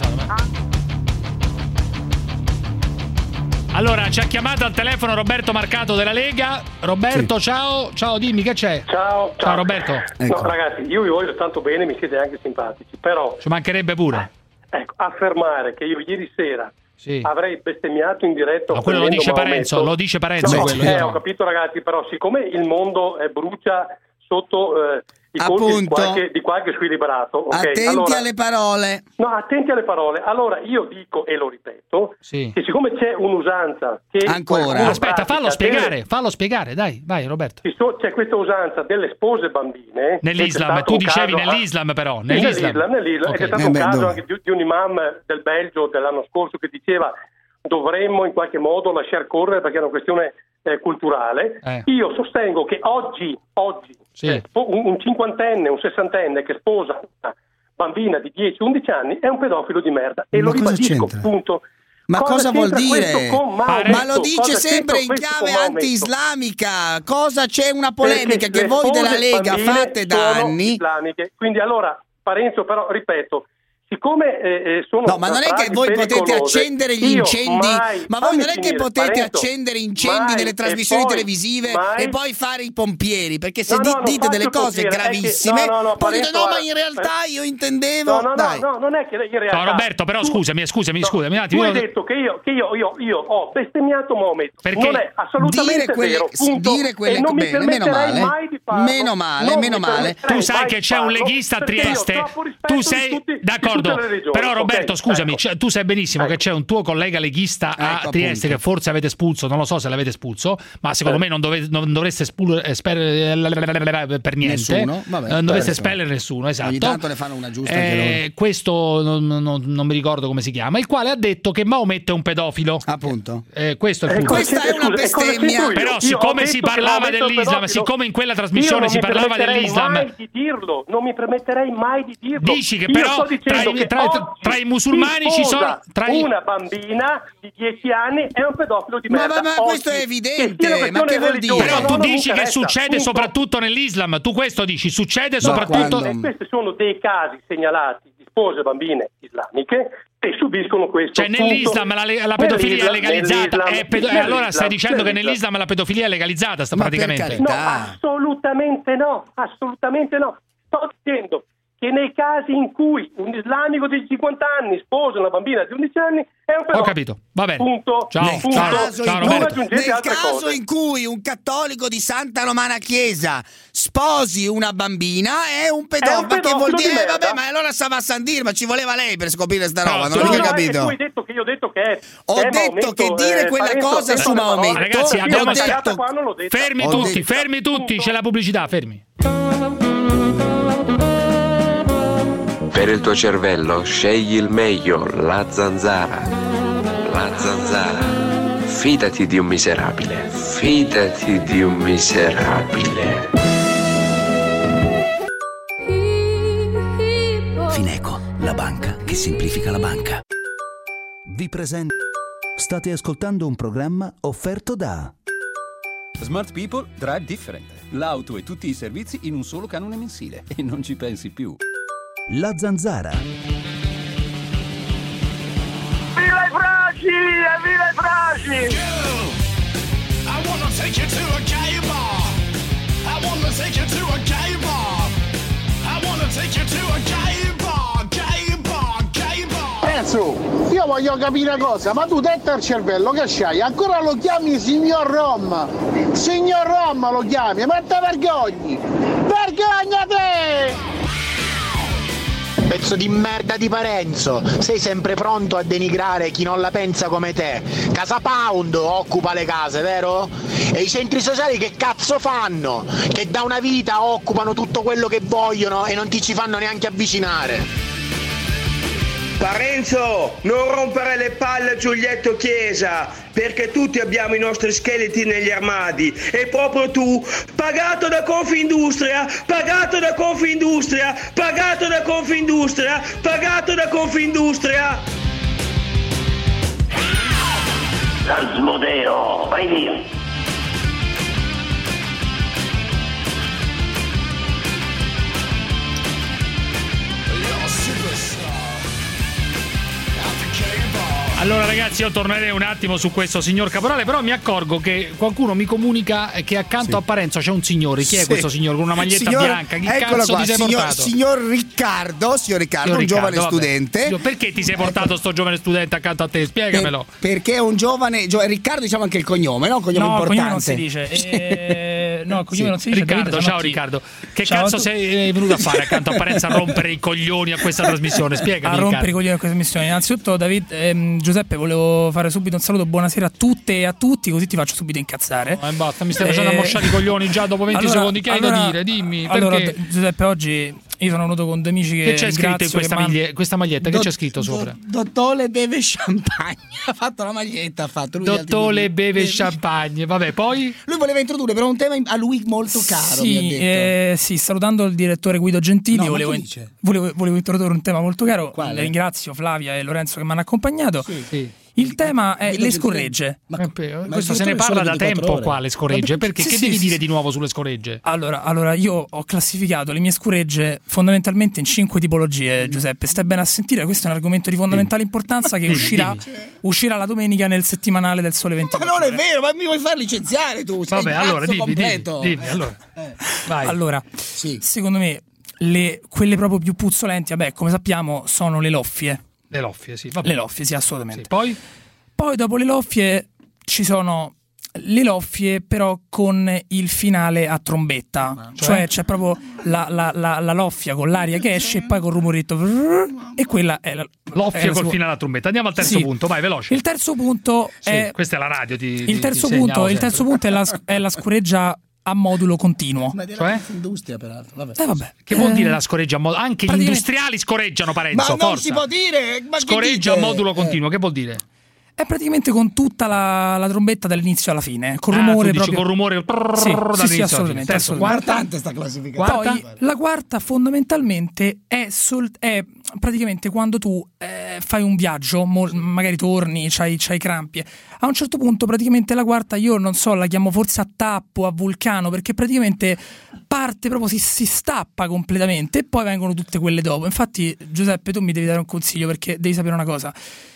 Allora, ci ha chiamato al telefono Roberto Marcato della Lega. Roberto, ciao, dimmi che c'è. Ciao Roberto. No, ragazzi, io vi voglio tanto bene, mi siete anche simpatici, però ci mancherebbe pure. Ecco, affermare che io ieri sera avrei bestemmiato in diretta. Ma quello lo dice Parenzo, quello. Ho capito, ragazzi, però siccome il mondo brucia sotto i conti di qualche squilibrato. Okay? Attenti alle parole. No, attenti alle parole. Allora io dico e lo ripeto, che siccome c'è un'usanza che ancora aspetta, fallo spiegare, dai, vai Roberto. C'è questa usanza delle spose bambine nell'Islam, tu dicevi nell'Islam però, nell'Islam. Okay. C'è stato un caso anche di un imam del Belgio dell'anno scorso che diceva dovremmo in qualche modo lasciar correre perché è una questione culturale. Io sostengo che oggi un cinquantenne, un sessantenne che sposa una bambina di 10-11 anni è un pedofilo di merda e lo ribadisco, punto. Ma cosa vuol dire? Ma lo dice sempre in chiave anti-islamica. Cosa c'è una polemica che voi della Lega fate da anni? Islamiche. Quindi allora, Parenzo, però ripeto, siccome sono no, ma non è che voi potete accendere gli incendi, ma voi non è che potete accendere incendi nelle trasmissioni televisive e poi fare i pompieri, perché se dite delle cose gravissime, poi dite no, ma in realtà io intendevo. No, non è che in realtà. No, Roberto, però scusami un attimo. Tu hai detto che io ho bestemmiato Maometto. Perché non è assolutamente vero. Dire quelle e non mi permetterei mai di farlo. Meno male. Tu sai che c'è un leghista a Trieste. Tu sei d'accordo. Però Roberto, scusami, tu sai benissimo che c'è un tuo collega leghista a Trieste che forse avete espulso, non lo so se l'avete espulso, ma secondo me non dovreste espellere per niente. Nessuno? Vabbè, non dovreste espellere nessuno, esatto. Ogni tanto ne fanno una giusta questo non mi ricordo come si chiama, il quale ha detto che Maometto è un pedofilo. Appunto. Questo è il punto. Questa è una bestemmia. Però siccome si parlava dell'Islam, siccome in quella trasmissione si parlava dell'Islam, non mi permetterei mai di dirlo. Dici che però tra i musulmani ci sono una bambina di 10 anni è un pedofilo di merda. Ma questo è evidente, ma che vuol dire? Però tu dici che succede soprattutto nell'Islam, tu questo dici, succede soprattutto. Questi sono dei casi segnalati di spose bambine islamiche e subiscono questo. Cioè nell'Islam la pedofilia è legalizzata. Allora stai dicendo che nell'Islam la pedofilia è legalizzata praticamente? No, assolutamente no. Sto dicendo che nei casi in cui un islamico di 50 anni sposa una bambina di 11 anni è un pedofilo. Ho capito, va bene. Punto. Nel caso in cui un cattolico di Santa Romana Chiesa sposi una bambina è un pedofilo. Ma che vuol dire? Vabbè, ma allora stava a San Dir, ma ci voleva lei per scoprire sta roba, non ho mica capito. Tu hai detto che io ho detto che è. Ho detto che dire quella cosa su Maometto. Ragazzi, abbiamo detto. Fermi tutti, c'è la pubblicità, fermi. Per il tuo cervello scegli il meglio, la Zanzara. La Zanzara. Fidati di un miserabile. Fidati di un miserabile. Fineco, la banca che semplifica la banca. Vi presento. State ascoltando un programma offerto da Smart People Drive Different. L'auto e tutti i servizi in un solo canone mensile. E non ci pensi più. La Zanzara. Viva i frasi! Viva i frasi! I wanna take you to a gay bar. I wanna take you to a gay bar. I wanna take you to a gay bar. Gay bar, gay bar. Penso, io voglio capire una cosa, ma tu detta il cervello che c'hai? Ancora lo chiami signor Rom? Signor Rom lo chiami, ma te vergogni! Vergognate! Pezzo di merda di Parenzo, sei sempre pronto a denigrare chi non la pensa come te. Casa Pound occupa le case, vero? E i centri sociali che cazzo fanno? Che da una vita occupano tutto quello che vogliono e non ti ci fanno neanche avvicinare. Parenzo, non rompere le palle a Giulietto Chiesa, perché tutti abbiamo i nostri scheletri negli armadi e proprio tu, pagato da Confindustria, pagato da Confindustria, pagato da Confindustria, pagato da Confindustria. Asmodeo, vai via. Allora ragazzi, io tornerei un attimo su questo signor Caporale, però mi accorgo che qualcuno mi comunica che accanto a Parenzo c'è un signore. Chi è questo signore con una maglietta bianca? Chi cazzo ti sei portato? Signor Riccardo, un giovane studente. Perché ti sei portato sto giovane studente accanto a te? Spiegamelo. Perché è un giovane Riccardo, diciamo anche il cognome, no? Un cognome importante. Cognome non si dice. No, il cognome non si dice. Riccardo, Davide, ciao Riccardo. Che cazzo sei venuto a fare accanto a Parenzo a rompere i coglioni a questa trasmissione? Spiegami. A rompere i coglioni a questa trasmissione. Innanzitutto, Giuseppe, volevo fare subito un saluto, buonasera a tutte e a tutti, così ti faccio subito incazzare. Basta, mi stai facendo ammosciare i coglioni già dopo 20 secondi. Che hai da dire? Dimmi. Allora, perché? Giuseppe, oggi io sono venuto con due amici che c'è scritto in questa maglietta? Che c'è scritto sopra? Dottore beve champagne. Ha fatto la maglietta, Dottore beve champagne. Vabbè, poi? Lui voleva introdurre però un tema a lui molto caro, mi ha detto. Sì, salutando il direttore Guido Gentili, volevo introdurre un tema molto caro. Quale? Ringrazio Flavia e Lorenzo che mi hanno accompagnato. Sì. Il tema è le scorregge. Questo se ne parla da tempo qua, le scorregge. Perché? Che devi dire di nuovo sulle scorregge? Allora, io ho classificato le mie scorregge fondamentalmente in 5 tipologie, Giuseppe. Stai bene a sentire, questo è un argomento di fondamentale importanza che uscirà la domenica nel settimanale del Sole 24. Ma non è vero, ma mi vuoi far licenziare tu? Vabbè, allora dimmi, allora. Vai. Allora, secondo me quelle proprio più puzzolenti, come sappiamo, sono le loffie. Le loffie, sì. Le loffie, sì, assolutamente. Sì, poi dopo le loffie ci sono le loffie però con il finale a trombetta, cioè c'è proprio la loffia con l'aria che esce e poi col rumoretto, e quella è la loffia col finale a trombetta. Andiamo al terzo punto, vai veloce. Il terzo punto è questa è la radio, il terzo punto è la scoreggia a modulo continuo. Ma della industria, peraltro. Vabbè. Che vuol dire la scoreggia a modulo? Anche gli industriali scoreggiano, Parenzo. Ma non si può dire. Ma scoreggia a modulo continuo, che vuol dire? È praticamente con tutta la trombetta dall'inizio alla fine, col rumore proprio. Con rumore sì, assolutamente. Importante sta classificazione. Poi la quarta fondamentalmente è praticamente quando tu fai un viaggio, magari torni, c'hai crampi. A un certo punto praticamente la quarta, io non so, la chiamo forse a tappo, a vulcano, perché praticamente parte proprio, si stappa completamente e poi vengono tutte quelle dopo. Infatti, Giuseppe, tu mi devi dare un consiglio, perché devi sapere una cosa.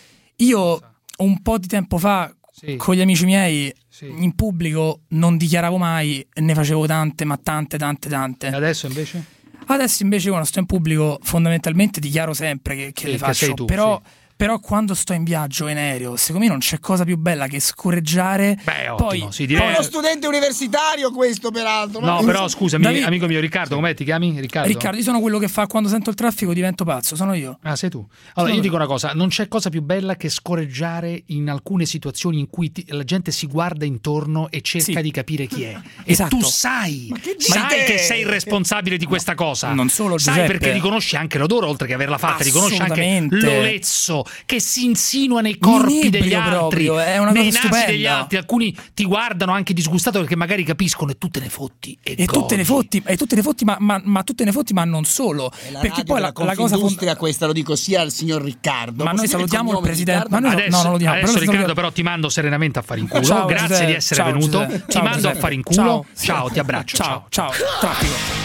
Io un po' di tempo fa con gli amici miei in pubblico non dichiaravo mai, ne facevo tante. E adesso invece? Adesso invece quando sto in pubblico fondamentalmente dichiaro sempre che le faccio, tu, però quando sto in viaggio in aereo, secondo me non c'è cosa più bella che scorreggiare. Ottimo, direi. È uno studente universitario questo, peraltro. No, però scusami, amico mio Riccardo, com'è, ti chiami? Riccardo, io sono quello che fa quando sento il traffico divento pazzo, sono io. Ah, sei tu. Allora, io dico una cosa, non c'è cosa più bella che scorreggiare in alcune situazioni in cui la gente si guarda intorno e cerca di capire chi è. Esatto. E tu sai che sei il responsabile di questa cosa. Non solo, Giuseppe. Sai, perché riconosci anche l'odore, oltre che averla fatta, riconosci anche l'olezzo che si insinua nei corpi degli altri, è una nei cosa nasi stupenda. degli altri. Alcuni ti guardano anche disgustato perché magari capiscono e tu te ne fotti e tu te ne fotti, ma tu te ne fotti, ma non solo, perché poi la cosa questa lo dico sia al signor Riccardo, ma noi salutiamo il presidente. Ma noi no, lo diamo. Adesso Riccardo, però ti mando serenamente a fare in culo. Ciao, grazie Giuseppe. di essere Ciao, venuto. Giuseppe. Ti mando Giuseppe. a fare in culo. Ciao, ti abbraccio. Ciao. Traffico.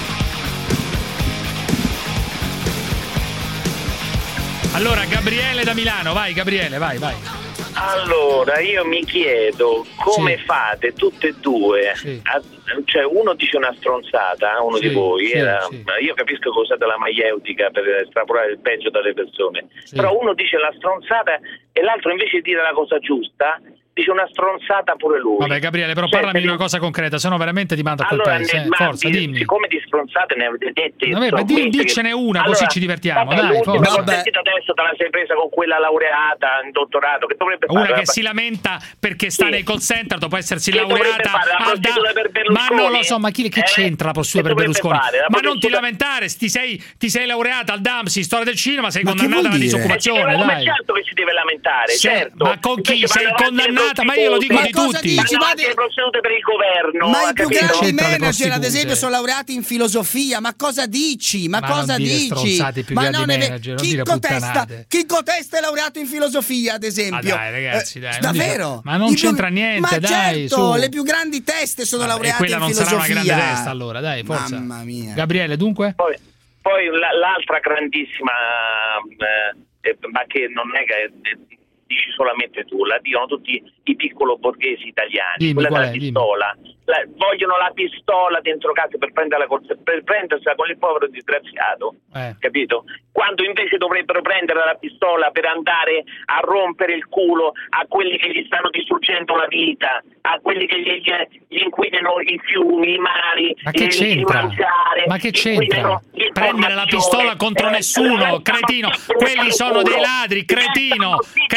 Allora, Gabriele da Milano, vai Gabriele, vai. Allora, io mi chiedo come fate tutte e due, cioè uno dice una stronzata, uno di voi, io capisco che usate la maieutica per estrapolare il peggio dalle persone, però uno dice la stronzata e l'altro invece di dire la cosa giusta dice una stronzata pure lui. Vabbè Gabriele, però parlami di una cosa concreta, se no veramente ti mando a quel paese. Forza, dimmi. Siccome di stronzate ne avete dette, vabbè, dicene una, così ci divertiamo. Dai, forza. Sentito adesso te la sei presa con quella laureata in dottorato, che dovrebbe fare? Una che si lamenta perché sta nei call center dopo essersi laureata ma non lo so, ma che c'entra la prostituta per Berlusconi? Ma non ti lamentare, ti sei laureata al DAMS in storia del cinema, sei condannata alla disoccupazione, dai. Certo che si deve lamentare, certo. Ma con chi sei condannata? Ma io lo dico di tutti. Le prostitute per il governo. Ma i più grandi manager, ad esempio, sono laureati in filosofia. Ma cosa dici? Ma cosa dici? Ma non è vero. Chi contesta è laureato in filosofia, ad esempio. Dai, ragazzi, dai. Davvero? Ma non c'entra niente, ma dai. Certo, le più grandi teste sono laureate in filosofia. E quella non sarà una grande testa, allora, dai, forza. Mamma mia. Gabriele, dunque? Poi l'altra grandissima, ma che non è che dici solamente tu, la dicono tutti i piccolo borghesi italiani. Dimmi, quella della dimmi. pistola. Vogliono la pistola dentro casa per prendersela con il povero disgraziato, capito? Quando invece dovrebbero prendere la pistola per andare a rompere il culo a quelli che gli stanno distruggendo la vita, a quelli che gli inquinano i fiumi, i mari, ma che c'entra? Ma che c'entra? Prendere la pistola contro nessuno, cretino. Quelli sono dei ladri, cretino.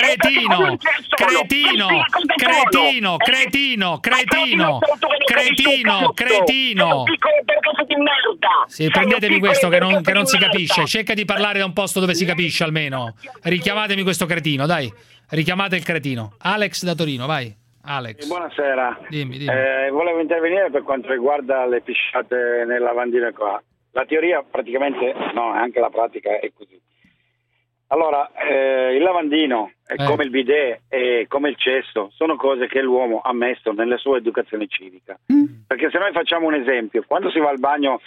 Sì, prendetemi questo che non si capisce. Cerca di parlare da un posto dove si capisce almeno. Richiamatemi questo cretino, dai. Richiamate il cretino. Alex da Torino, vai. Alex. Buonasera. Dimmi. Volevo intervenire per quanto riguarda le pisciate nel lavandino qua. La teoria praticamente, no, anche la pratica è così. Allora, il lavandino, come il bidet e come il cesso, sono cose che l'uomo ha messo nella sua educazione civica. Perché se noi facciamo un esempio, quando si va al bagno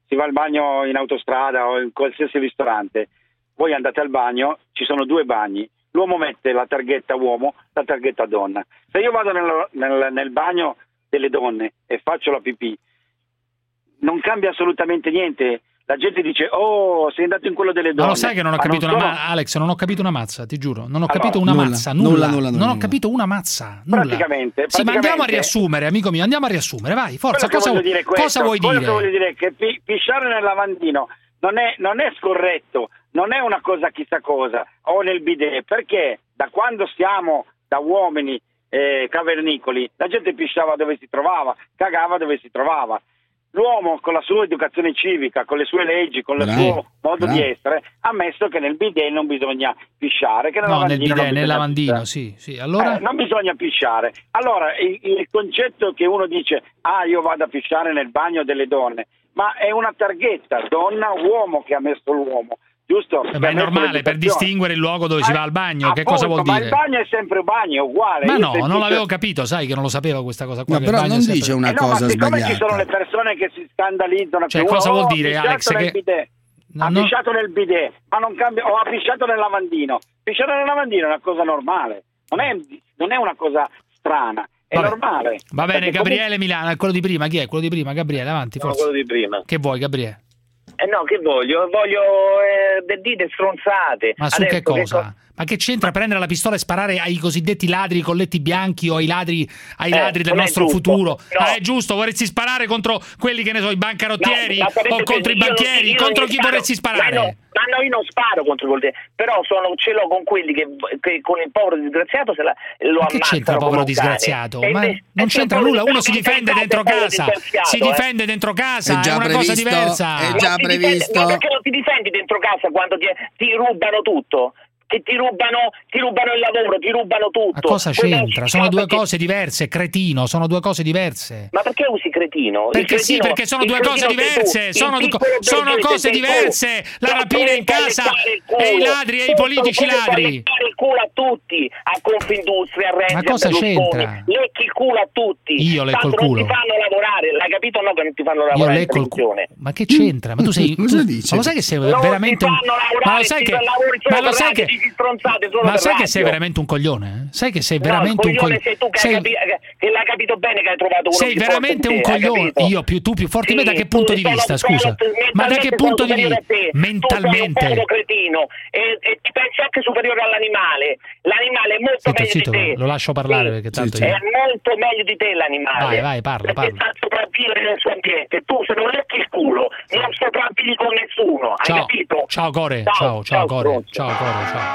in autostrada o in qualsiasi ristorante, voi andate al bagno, ci sono 2 bagni, l'uomo mette la targhetta uomo, la targhetta donna. Se io vado nel bagno delle donne e faccio la pipì, non cambia assolutamente niente. La gente dice, oh, sei andato in quello delle donne. Ma lo sai che non ho capito Alex, non ho capito una mazza, ti giuro. Non ho capito una mazza, nulla. Non ho capito una mazza, nulla. Praticamente. Sì, ma andiamo a riassumere, amico mio, vai, forza. Cosa vuoi dire? Quello voglio dire che pisciare nel lavandino non è scorretto, non è una cosa chissà cosa, o nel bidet, perché da quando siamo da uomini cavernicoli, la gente pisciava dove si trovava, cagava dove si trovava. L'uomo con la sua educazione civica, con le sue leggi, con il suo modo di essere, ha messo che nel bidet non bisogna pisciare. Che nel lavandino, sì. Allora? Non bisogna pisciare. Allora, il concetto che uno dice, io vado a pisciare nel bagno delle donne, ma è una targhetta, donna-uomo che ha messo l'uomo. Giusto? Ma è normale per distinguere il luogo dove si va al bagno, che cosa vuol dire? Ma il bagno è sempre un bagno, uguale. Ma no, non l'avevo capito, sai che non lo sapevo questa cosa qua. No, però non dice una cosa sbagliata. Ma ci sono le persone che si scandalizzano, cioè, cosa vuol dire, Alex? Ha pisciato nel bidet, ma non cambia, o ha pisciato nel lavandino. Pisciare nel lavandino è una cosa normale, non è una cosa strana. È normale. Va bene, Gabriele Milano, quello di prima, chi è? Quello di prima, Gabriele, avanti, forza. Quello di prima. Che vuoi, Gabriele? No, che voglio? Voglio dite stronzate. Ma su che cosa? Ma che c'entra prendere la pistola e sparare ai cosiddetti ladri i colletti bianchi o ai ladri del nostro futuro? No. È giusto, vorresti sparare contro quelli, che ne so, i bancarottieri o contro i banchieri? Contro chi vorresti sparare? No, io non sparo contro i colletti, però ce l'ho con quelli che con il povero disgraziato lo ammazzano. Ma che c'entra il povero disgraziato? Ma non c'entra nulla, uno si difende dentro casa. Si difende dentro casa, è una cosa diversa. È già previsto. Ma perché non ti difendi dentro casa quando ti rubano tutto? Che ti rubano il lavoro, ti rubano tutto. Ma cosa c'entra? Sono due cose diverse, cretino, sono due cose diverse. Ma perché usi cretino? Perché sì, perché sono due cose diverse, sono cose diverse. La rapina in casa e i ladri e i politici ladri. Il culo a tutti, a Confindustria, a Renzi, ma cosa c'entra? Lecchi il culo a tutti. Io lecco il culo. Non ti fanno lavorare, l'hai capito o no che non ti fanno lavorare? Io lecco il culo. Ma che c'entra? Ma tu sei cosa dici? Ma lo sai che sei veramente un Ma sai che sei veramente un coglione? Sai che sei veramente un coglione? Sei tu che l'hai capito bene che hai trovato uno. Sei veramente un coglione. Tu più forte di me, da che punto di vista, scusa? Ma da che punto di vista? Mentalmente. Tu sei un cretino e ti pensi anche superiore all'animale. L'animale è molto meglio di te. Lo lascio parlare perché tanto è molto meglio di te l'animale. Vai, parla. Perché sta sopravvivere nel suo ambiente. Tu se non lecchi il culo non sopravvivi con nessuno. Hai capito? Ciao Core. Ciao Core. Ciao.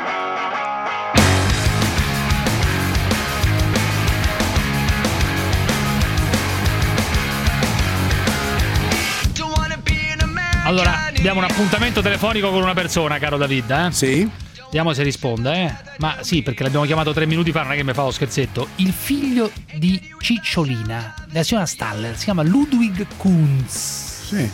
Allora, abbiamo un appuntamento telefonico con una persona, caro David, Sì. Vediamo se risponde, Ma sì, perché l'abbiamo chiamato 3 minuti fa, non è che mi fa lo scherzetto. Il figlio di Cicciolina, della signora Staller, si chiama Ludwig Kunz. Sì.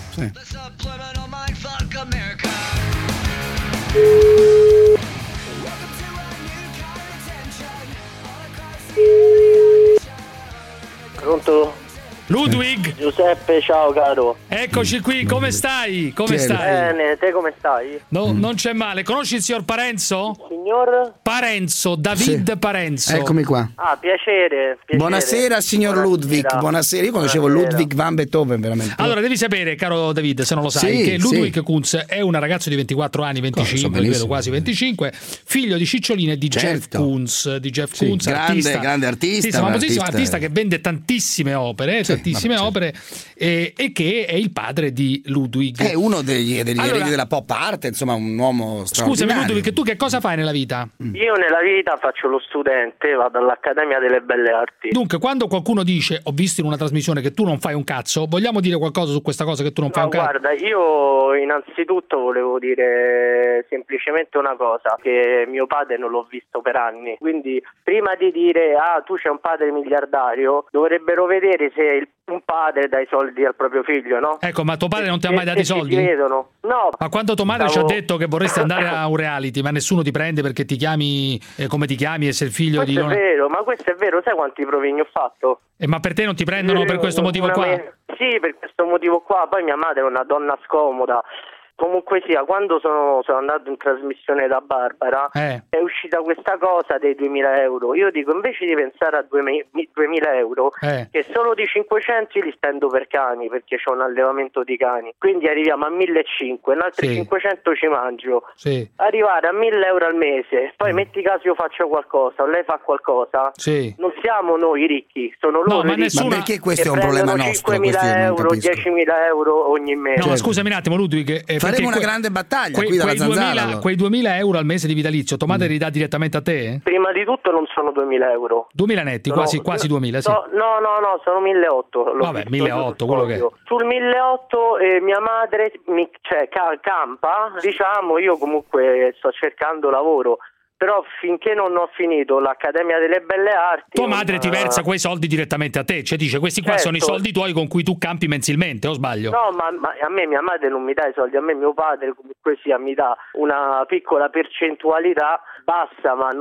Pronto? Ludwig? Giuseppe, ciao caro. Eccoci qui, come stai? Come stai? Bene, te come stai? No, non c'è male. Conosci il signor Parenzo? Signor? Parenzo, David Parenzo. Eccomi qua. Ah, piacere. Buonasera signor Ludwig. Buonasera. Io conoscevo Ludwig van Beethoven, veramente. Allora, devi sapere, caro David, se non lo sai, che Ludwig Kunz è un ragazzo di 24 anni, 25, credo quasi 25, figlio di Ciccioline e di Jeff Koons, grande artista, famosissimo artista che vende tantissime opere, e che è il padre di Ludwig. È uno degli eredi della pop art, insomma, un uomo straordinario. Scusami Ludwig, tu che cosa fai nella vita? Io nella vita faccio lo studente, vado all'Accademia delle Belle Arti. Dunque, quando qualcuno dice ho visto in una trasmissione che tu non fai un cazzo, vogliamo dire qualcosa su questa cosa che tu non fai un cazzo? Guarda, io innanzitutto volevo dire semplicemente una cosa, che mio padre non l'ho visto per anni, quindi prima di dire tu c'hai un padre miliardario, dovrebbero vedere se un padre dà i soldi al proprio figlio, no? Ecco, ma tuo padre non ti ha mai dato i soldi? Vedono. No. Ma quando tua madre ci ha detto che vorresti andare a un reality, ma nessuno ti prende perché ti chiami come ti chiami e sei il figlio questo di... Questo è vero, ma questo è vero, sai quanti provini ho fatto? Ma per te non ti prendono per questo motivo qua? Sì, per questo motivo qua, poi mia madre è una donna scomoda. Comunque sia, quando sono andato in trasmissione da Barbara è uscita questa cosa dei 2.000 euro. Io dico, invece di pensare a 2.000 euro, che solo di 500 li spendo per cani, perché c'ho un allevamento di cani, quindi arriviamo a 1.500, un altro 500 ci mangio. Arrivare a 1.000 euro al mese, poi metti caso io faccio qualcosa o lei fa qualcosa, non siamo noi ricchi, sono loro ma perché questo è un problema nostro? 5.000 euro, 10.000 euro ogni mese. No, scusami un attimo Ludwig, faremo una grande battaglia qui dalla Zanzara. Quei 2.000 euro al mese di vitalizio, tua madre li dà direttamente a te? Prima di tutto non sono 2.000 euro. 2.000 netti, quasi 2.000, sì. No, sono 1.800. Vabbè, 1.800, quello che è. Sul 1.800 mia madre campa, diciamo, io comunque sto cercando lavoro. Però finché non ho finito l'Accademia delle Belle Arti... Tua madre ti versa quei soldi direttamente a te, cioè dice questi qua sono i soldi tuoi con cui tu campi mensilmente, o sbaglio? No, ma a me mia madre non mi dà i soldi, a me mio padre comunque sia mi dà una piccola percentualità bassa, ma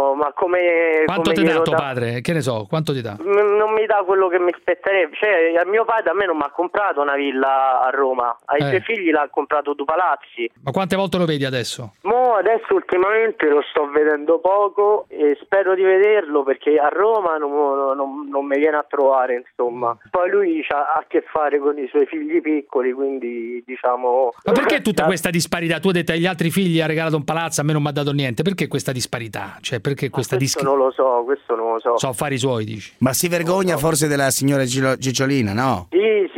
come... Quanto ti dà tuo padre? Che ne so, quanto ti dà? Non mi dà quello che mi spetterebbe, cioè mio padre a me non mi ha comprato una villa a Roma, ai suoi figli l'ha comprato due palazzi. Ma quante volte lo vedi adesso? Adesso ultimamente lo sto vedendo poco e spero di vederlo perché a Roma non mi viene a trovare, insomma. Poi lui ha a che fare con i suoi figli piccoli, quindi diciamo... Ma perché tutta questa disparità? Tu hai detto agli altri figli ha regalato un palazzo, a me non mi ha dato niente, perché questa disparità? Cioè perché questa questo non lo so. So affari suoi, dici? Ma si vergogna forse della signora Cicciolina, no? Sì,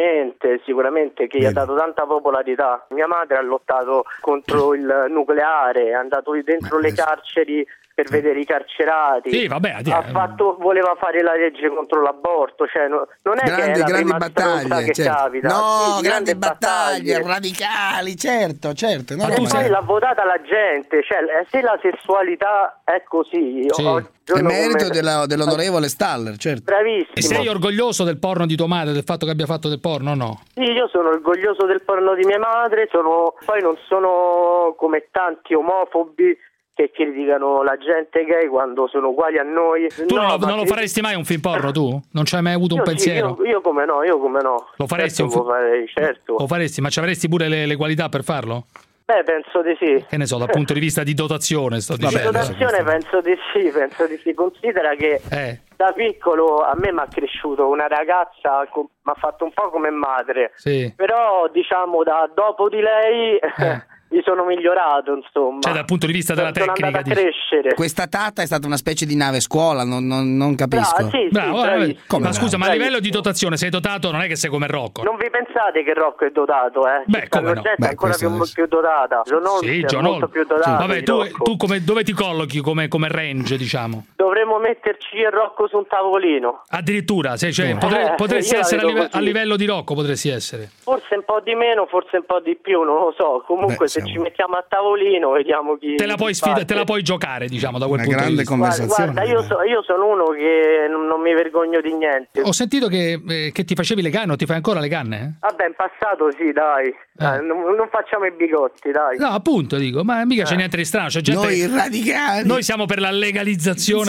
sicuramente che gli ha dato tanta popolarità. Mia madre ha lottato contro il nucleare, è andato dentro le carceri per vedere i carcerati. Sì, vabbè, voleva fare la legge contro l'aborto, cioè non è che è la prima battaglie che capita. No, grandi battaglie radicali, certo. No, e poi l'ha votata la gente, cioè se la sessualità è così, è merito dell'onorevole Staller, certo. Bravissimo. E sei orgoglioso del porno di tua madre, del fatto che abbia fatto del porno o no? Sì, io sono orgoglioso del porno di mia madre, poi non sono come tanti omofobi che criticano la gente gay quando sono uguali a noi. Tu non lo faresti mai un film porno, tu? Non ci hai mai avuto un pensiero? Io come no. Lo faresti certo. Lo faresti, ma ci avresti pure le qualità per farlo? Beh, penso di sì. Che ne so, dal punto di vista di dotazione sto dicendo. Di dotazione penso di sì. Considera che da piccolo a me mi ha cresciuto una ragazza, mi ha fatto un po' come madre. Sì. Però diciamo dopo di lei... mi sono migliorato, insomma. Cioè dal punto di vista della tecnica. Sono andato a crescere. Questa tata è stata una specie di nave scuola, non capisco. Bravo, ma scusa, ma a livello di dotazione sei dotato, non è che sei come Rocco. Non vi pensate che Rocco è dotato, Beh, come no? È ancora più dotata. John molto più dotata. Vabbè, tu dove ti collochi come range, diciamo? Dovremmo metterci il Rocco su un tavolino. Addirittura, potresti essere a livello di Rocco, potresti essere. Forse un po' di meno, forse un po' di più, non lo so. Comunque se ci mettiamo a tavolino vediamo chi te la puoi giocare, diciamo, da quel punto di vista. Guarda, io sono uno che non mi vergogno di niente. Ho sentito che ti facevi le canne, o ti fai ancora le canne? Vabbè, in passato sì, dai. Non facciamo i bigotti, dai. No, appunto, dico, ma mica c'è niente di strano, c'è gente... Noi radicali. Noi siamo per la legalizzazione della marijuana.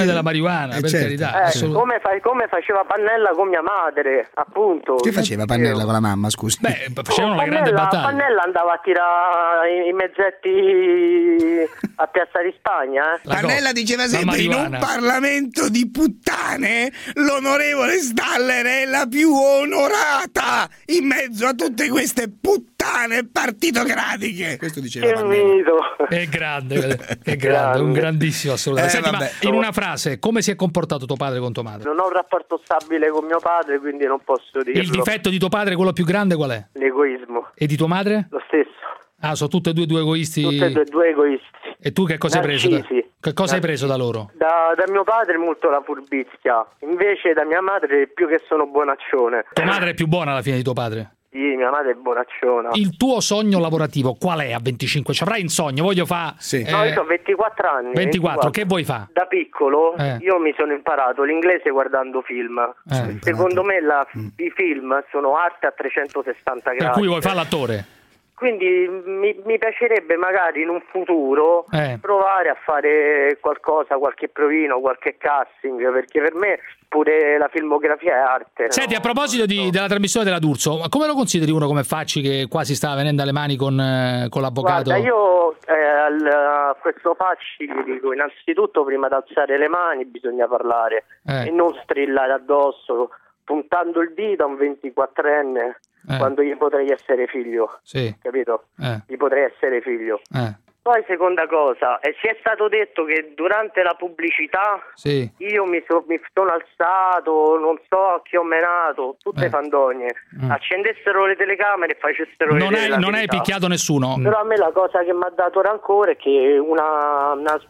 marijuana, per carità. Come faceva Pannella con mia madre, appunto. Che faceva Pannella con la mamma, scusi? Beh, facevano una grande battaglia. Pannella andava a tirare i mezzetti a Piazza di Spagna. Pannella diceva sempre: in un Parlamento di puttane l'onorevole Staller è la più onorata in mezzo a tutte queste puttane partitocratiche. Questo diceva Pannella. È grande, un grandissimo, assolutamente. Senti, ma in una frase, come si è comportato tuo padre con tua madre? Non ho un rapporto stabile con mio padre, quindi non posso dirlo. Il difetto di tuo padre, quello più grande, qual è? L'egoismo. E di tua madre? Lo stesso. Ah, sono tutte e due egoisti? Tutte e due egoisti. E tu che cosa hai preso? Che cosa hai preso da loro? Da mio padre molto la furbizia, invece da mia madre più che sono bonaccione. Tua madre è più buona alla fine di tuo padre? Sì, mia madre è bonacciona. Il tuo sogno lavorativo qual è a 25? Ci avrai un sogno? Voglio fare... No, io ho 24 anni. 24, che vuoi fare? Da piccolo io mi sono imparato l'inglese guardando film. Secondo me i film sono arte a 360 gradi. Per cui vuoi fare l'attore? Quindi mi piacerebbe magari in un futuro provare a fare qualcosa, qualche provino, qualche casting, perché per me pure la filmografia è arte. Senti, a proposito della trasmissione della D'Urso, ma come lo consideri uno come Facci che quasi stava venendo alle mani con l'avvocato? Guarda, io a questo Facci gli dico, innanzitutto prima di alzare le mani bisogna parlare e non strillare addosso, puntando il dito a un 24enne. Quando gli potrei essere figlio, capito? Gli potrei essere figlio. Poi seconda cosa, ci è stato detto che durante la pubblicità io mi sono alzato, non so a chi ho menato, tutte fandogne, accendessero le telecamere e facessero non hai picchiato nessuno. Però a me la cosa che mi ha dato rancore è che una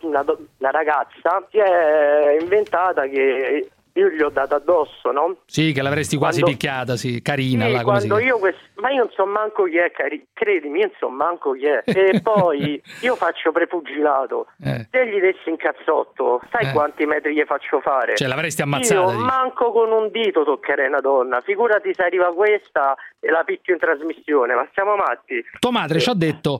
ragazza si è inventata che io gli ho dato addosso, no? Sì, che l'avresti quasi picchiata, carina. Sì, quando ma io non so manco chi è, credimi, io non so manco chi è. E poi io faccio prepugilato. Se gli dessi in cazzotto, sai quanti metri gli faccio fare? Cioè, l'avresti ammazzata. Io manco con un dito toccherei una donna. Figurati se arriva questa e la picchio in trasmissione, ma siamo matti. Tua madre ci ha detto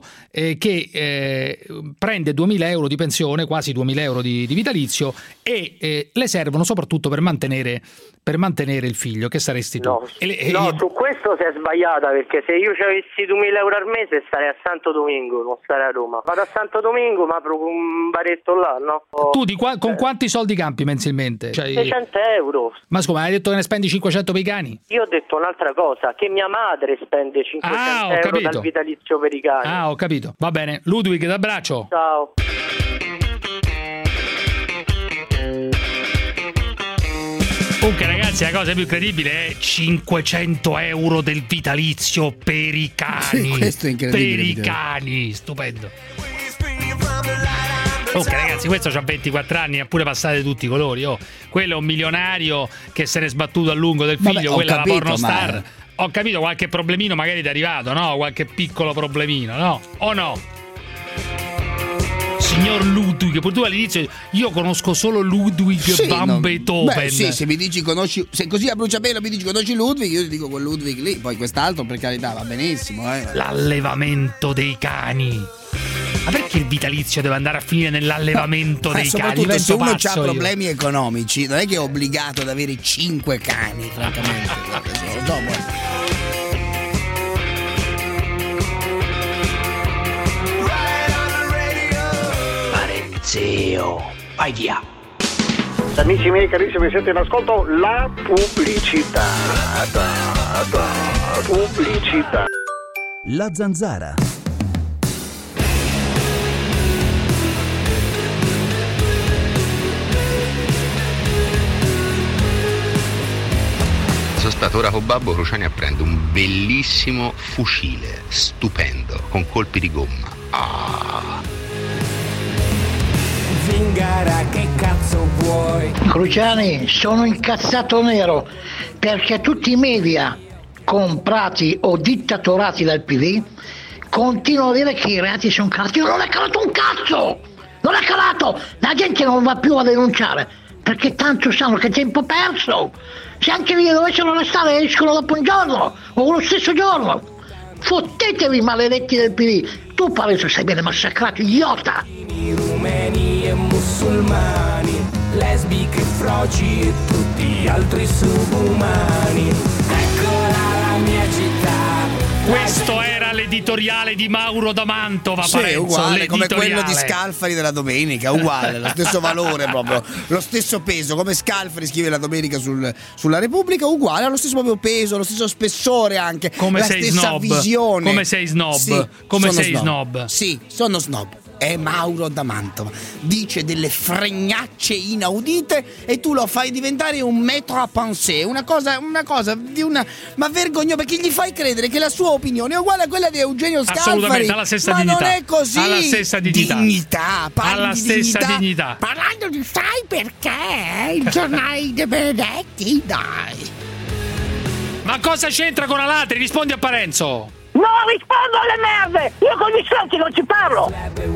che prende 2.000 euro di pensione, quasi 2.000 euro di vitalizio, e le servono soprattutto per mantenere il figlio, che saresti tu. No, su questo si è sbagliata, perché se io ci avessi 2.000 euro al mese starei a Santo Domingo, non starei a Roma. Vado a Santo Domingo, ma apro un baretto là, no? Tu con quanti soldi campi mensilmente? 600 euro. Ma scusa, hai detto che ne spendi 500 per i cani? Io ho detto un'altra cosa, che mia madre spende 500 euro dal vitalizio per i cani. Ah, ho capito. Va bene. Ludwig, d'abbraccio. Ciao. Comunque ragazzi, la cosa più incredibile è 500 euro del vitalizio per i cani. Sì, questo è incredibile. Per i cani, stupendo. Ok ragazzi, questo c'ha 24 anni, ha pure passate tutti i colori. Quello è un milionario che se ne è sbattuto a lungo del figlio. Quella è la pornostar. Ho capito, qualche problemino magari ti è arrivato, no? Qualche piccolo problemino, no? O no? Signor Ludwig, poi tu all'inizio io conosco solo Ludwig van Beethoven. Se mi dici se così a bruciapelo mi dici conosci Ludwig, io ti dico quel Ludwig lì, poi quest'altro per carità va benissimo. L'allevamento dei cani. Ma perché il vitalizio deve andare a finire nell'allevamento dei cani? Soprattutto se uno ha problemi economici, non è che è obbligato ad avere 5 cani, francamente. Zio, vai via. Amici miei carissimi, siete in ascolto la pubblicità. Pubblicità. La Zanzara. Sono stato ora con Babbo Cruciani a prendere un bellissimo fucile, stupendo, con colpi di gomma. Zingara, che cazzo vuoi? Cruciani, sono incazzato nero perché tutti i media comprati o dittatorati dal PD continuano a dire che i reati sono calati. Non è calato un cazzo! Non è calato! La gente non va più a denunciare perché tanto sanno che è tempo perso. Se anche lì dovessero restare, escono dopo un giorno o lo stesso giorno. Fottetevi, maledetti del PD. Tu Pareso sei bene massacrato, idiota. Rumeni e musulmani, lesbiche, froci e tutti gli altri subumani. Eccola la mia città. Questo era l'editoriale di Mauro da Mantova, sì, Parenzo, uguale come quello di Scalfari della domenica, uguale, lo stesso valore proprio, lo stesso peso, come Scalfari scrive la domenica sulla Repubblica, uguale, ha lo stesso proprio peso, lo stesso spessore anche, come la sei stessa snob. visione. Come sei snob? Sì, come sei snob? Sì, sono snob. È Mauro da Mantova, dice delle fregnacce inaudite e tu lo fai diventare un maître à penser, una cosa di una, ma vergognoso, perché gli fai credere che la sua opinione è uguale a quella di Eugenio Scalfari. Assolutamente, alla stessa ma dignità. non è così. Alla stessa dignità. Alla stessa dignità. Parlando di sai perché il giornale De Benedetti, dai. Ma cosa c'entra con Alatri? Rispondi a Parenzo. No, rispondo alle merde! Io con gli stronzi non ci parlo!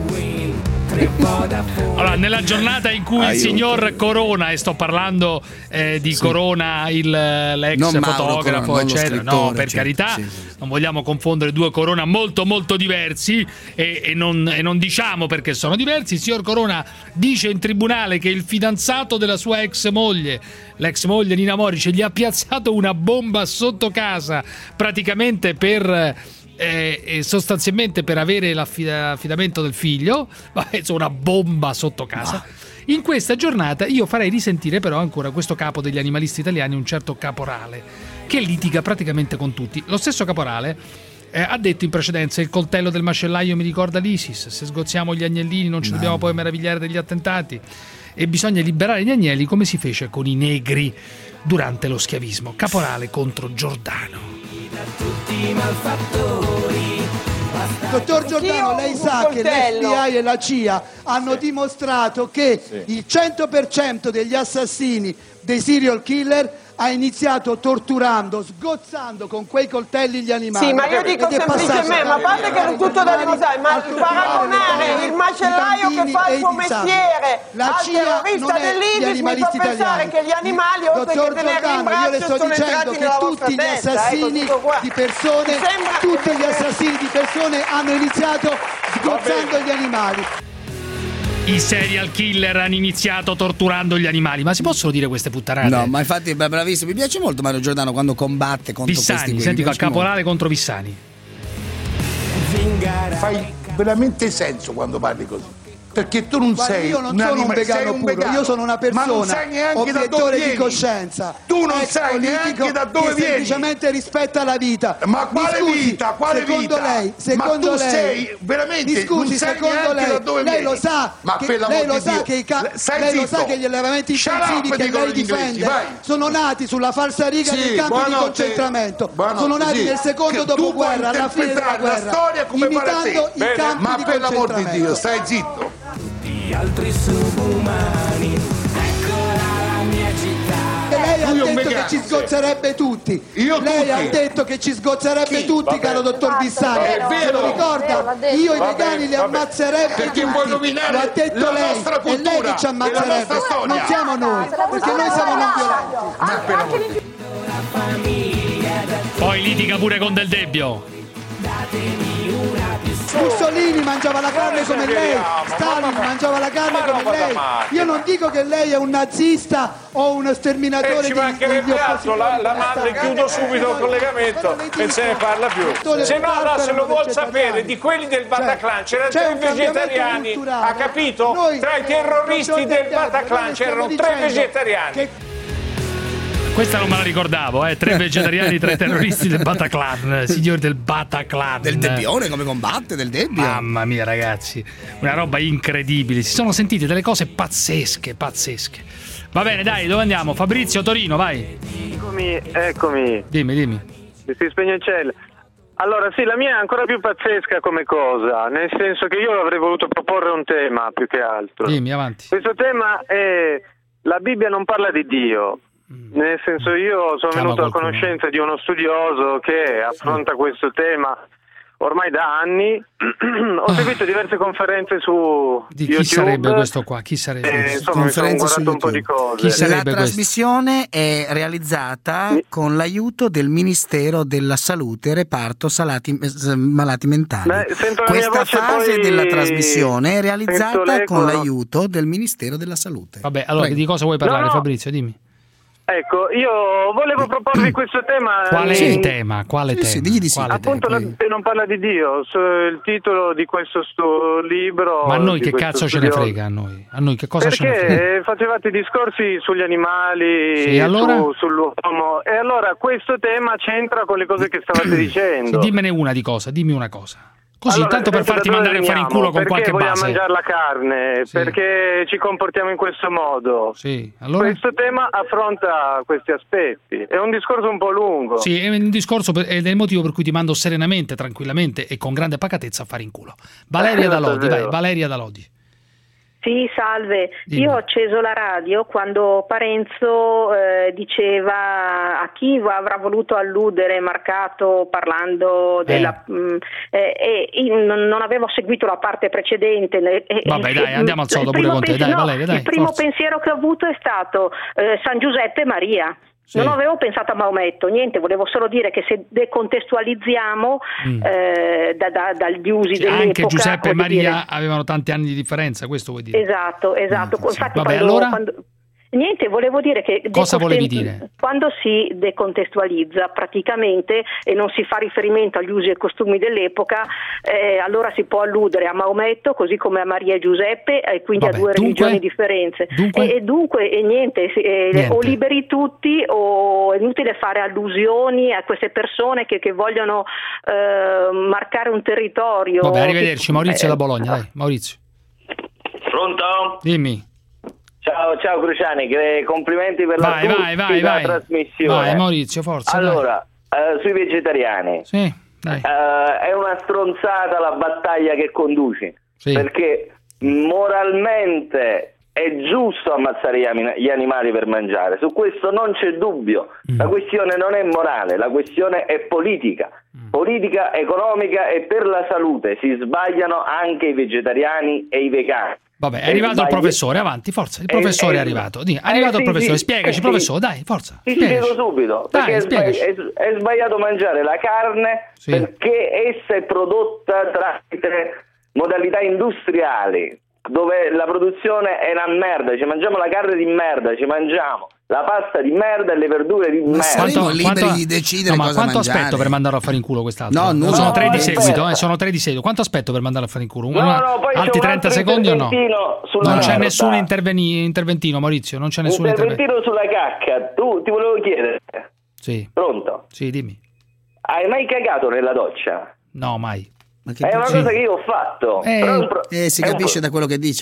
Allora, nella giornata in cui il signor Corona, e sto parlando di Corona, l'ex non fotografo, Corona, eccetera, no, per carità, non vogliamo confondere due Corona molto molto diversi e non diciamo perché sono diversi. Il signor Corona dice in tribunale che il fidanzato della sua ex moglie, l'ex moglie Nina Morice, gli ha piazzato una bomba sotto casa praticamente per sostanzialmente per avere l'affidamento del figlio, una bomba sotto casa. In questa giornata io farei risentire però ancora questo capo degli animalisti italiani, un certo Caporale, che litiga praticamente con tutti. Lo stesso Caporale ha detto in precedenza: il coltello del macellaio mi ricorda l'ISIS, se sgozziamo gli agnellini non ci dobbiamo poi meravigliare degli attentati e bisogna liberare gli agnelli come si fece con i negri durante lo schiavismo. Caporale contro Giordano. Tutti i malfattori. Dottor Giordano, lei sa che l'FBI e la CIA hanno dimostrato che il 100% degli assassini dei serial killer ha iniziato torturando, sgozzando con quei coltelli gli animali. Sì, ma io dico semplicemente, ma a parte che non tutto da dimostrare, ma paragonare il macellaio che fa il suo mestiere al terrorista dell'ISIS mi fa pensare che gli animali, oltre che tenerli in braccio, sono entrati nella vostra tutti gli assassini di persone, tutti gli assassini di persone hanno iniziato sgozzando gli animali. I serial killer hanno iniziato torturando gli animali. Ma si possono dire queste puttanate? No, ma infatti bravissimo. Mi piace molto Mario Giordano quando combatte contro Vissani, questi senti qua, Caporale contro Vissani. Fai veramente senso quando parli così. Perché tu non sei io non sono un vegano puro, io sono una persona, ma non sai neanche da dove vieni. Di coscienza. Tu non sai neanche da dove vieni. Semplicemente rispetta la vita. Ma quale vita? Quale secondo vita? Lei, secondo ma tu lei, sei veramente, mi scusi, non sai secondo lei, da dove lei vieni. lo sa, ma che, per lei lo sa Dio. che Lei lo sa che gli allevamenti intensivi che lei difende sono nati sulla falsariga del campo di concentramento. Sono nati nel secondo dopoguerra, alla fine della guerra, storia come imitando i campi ma di per l'amor di Dio, concentramento. stai zitto. Altri subumani, eccola la mia città. E lei ha detto che ci sgozzerebbe tutti. Lei ha detto che ci sgozzerebbe tutti, caro dottor Vissani. Se lo ricorda? Io i vegani li ammazzerebbe perché tutti. vuoi nominare Lo ha detto lei. È lei che ci ammazzerebbe. Non siamo noi, perché noi siamo non violenti. Poi litiga pure con Del Debbio. Mussolini mangiava la carne come lei, Stalin mangiava la carne come lei. Io non dico che lei è un nazista o uno sterminatore ci mancherebbe altro, la madre chiudo subito il collegamento e se ne parla più. Se no, se lo vuol sapere di quelli del Bataclan c'erano tre vegetariani, ha capito? Tra i terroristi del Bataclan c'erano tre vegetariani. Questa non me la ricordavo, 3 vegetariani, 3 terroristi del Bataclan, signori del Bataclan. Del Debbione, come combatte del Debbio. Mamma mia ragazzi, una roba incredibile, si sono sentite delle cose pazzesche. Va bene, dai, dove andiamo? Fabrizio, Torino, vai. Eccomi. Dimmi. Mi si spegne il cielo. Allora sì, la mia è ancora più pazzesca come cosa, nel senso che io avrei voluto proporre un tema più che altro. Dimmi, avanti. Questo tema è: la Bibbia non parla di Dio. Nel senso, io sono venuto a conoscenza di uno studioso che affronta questo tema ormai da anni, ho seguito diverse conferenze su di YouTube. Chi sarebbe questo qua? Chi sarebbe? Insomma, mi sono guardato un po' di cose. La trasmissione è realizzata con l'aiuto del Ministero della Salute, reparto malati mentali. Questa fase della trasmissione è realizzata con l'aiuto del Ministero della Salute. Vabbè, allora di cosa vuoi parlare, Fabrizio? Dimmi. Ecco, io volevo proporvi questo tema. Qual è il tema? Quale tema? Sì, digli di sì. Appunto, non parla di Dio, il titolo di questo libro. Ma a noi che cazzo ce ne frega? A noi che cosa ce ne frega? Perché facevate discorsi sugli animali, sì, allora? sull'uomo, e allora questo tema c'entra con le cose che stavate dicendo. Sì, dimmene una di cosa, dimmi una cosa. Così, allora, tanto per farti mandare a fare in culo con qualche base. Perché vogliamo mangiare la carne? Sì. Perché ci comportiamo in questo modo? Sì, allora? Questo tema affronta questi aspetti. È un discorso un po' lungo. Sì, è un discorso ed è il motivo per cui ti mando serenamente, tranquillamente e con grande pacatezza a fare in culo. Valeria da Lodi, vai, Valeria da Lodi. Sì, salve. Dimmi. Io ho acceso la radio quando Parenzo diceva a chi avrà voluto alludere Marcato parlando della e non avevo seguito la parte precedente. Vabbè, dai, andiamo al sodo pure con te, dai, Valeria, dai. Il primo pensiero che ho avuto è stato San Giuseppe e Maria. Sì. Non avevo pensato a Maometto, niente, volevo solo dire che se decontestualizziamo dagli usi dell'epoca... Anche Giuseppe e Maria avevano tanti anni di differenza, questo vuoi dire? Esatto. Infatti, vabbè, allora... Niente, volevo dire che cosa volevi dire? Quando si decontestualizza praticamente e non si fa riferimento agli usi e costumi dell'epoca, allora si può alludere a Maometto così come a Maria e Giuseppe, e quindi a due religioni differenti. Dunque niente, o liberi tutti o è inutile fare allusioni a queste persone che vogliono marcare un territorio. Vabbè, arrivederci, Maurizio da Bologna, dai, Maurizio. Pronto? Dimmi. Ciao Cruciani, complimenti per la trasmissione. Vai Maurizio, forza. Allora, sui vegetariani. Sì, dai. È una stronzata la battaglia che conduci, perché moralmente è giusto ammazzare gli animali per mangiare, su questo non c'è dubbio. La questione non è morale, la questione è politica, economica e per la salute. Si sbagliano anche i vegetariani e i vegani. Vabbè, è arrivato il professore, avanti, forza, il professore è arrivato. È arrivato il professore, spiegaci, professore, dai, forza. Ti spiego subito, perché è sbagliato mangiare la carne perché essa è prodotta tramite modalità industriali, dove la produzione è una merda, ci mangiamo la carne di merda, ci mangiamo la pasta di merda e le verdure di merda. Saremo liberi di decidere cosa quanto mangiare. Aspetto per mandarlo a fare in culo quest'altro? No, sono 3 di seguito, sono 3 di seguito. Quanto aspetto per mandarlo a fare in culo? Poi altri 30 secondi o no? Non c'è nessun interventino, Maurizio, non c'è nessun interventino sulla cacca. Ti volevo chiedere. Sì. Pronto? Sì, dimmi. Hai mai cagato nella doccia? No, mai. È una cosa che io ho fatto. Si capisce da quello che dice.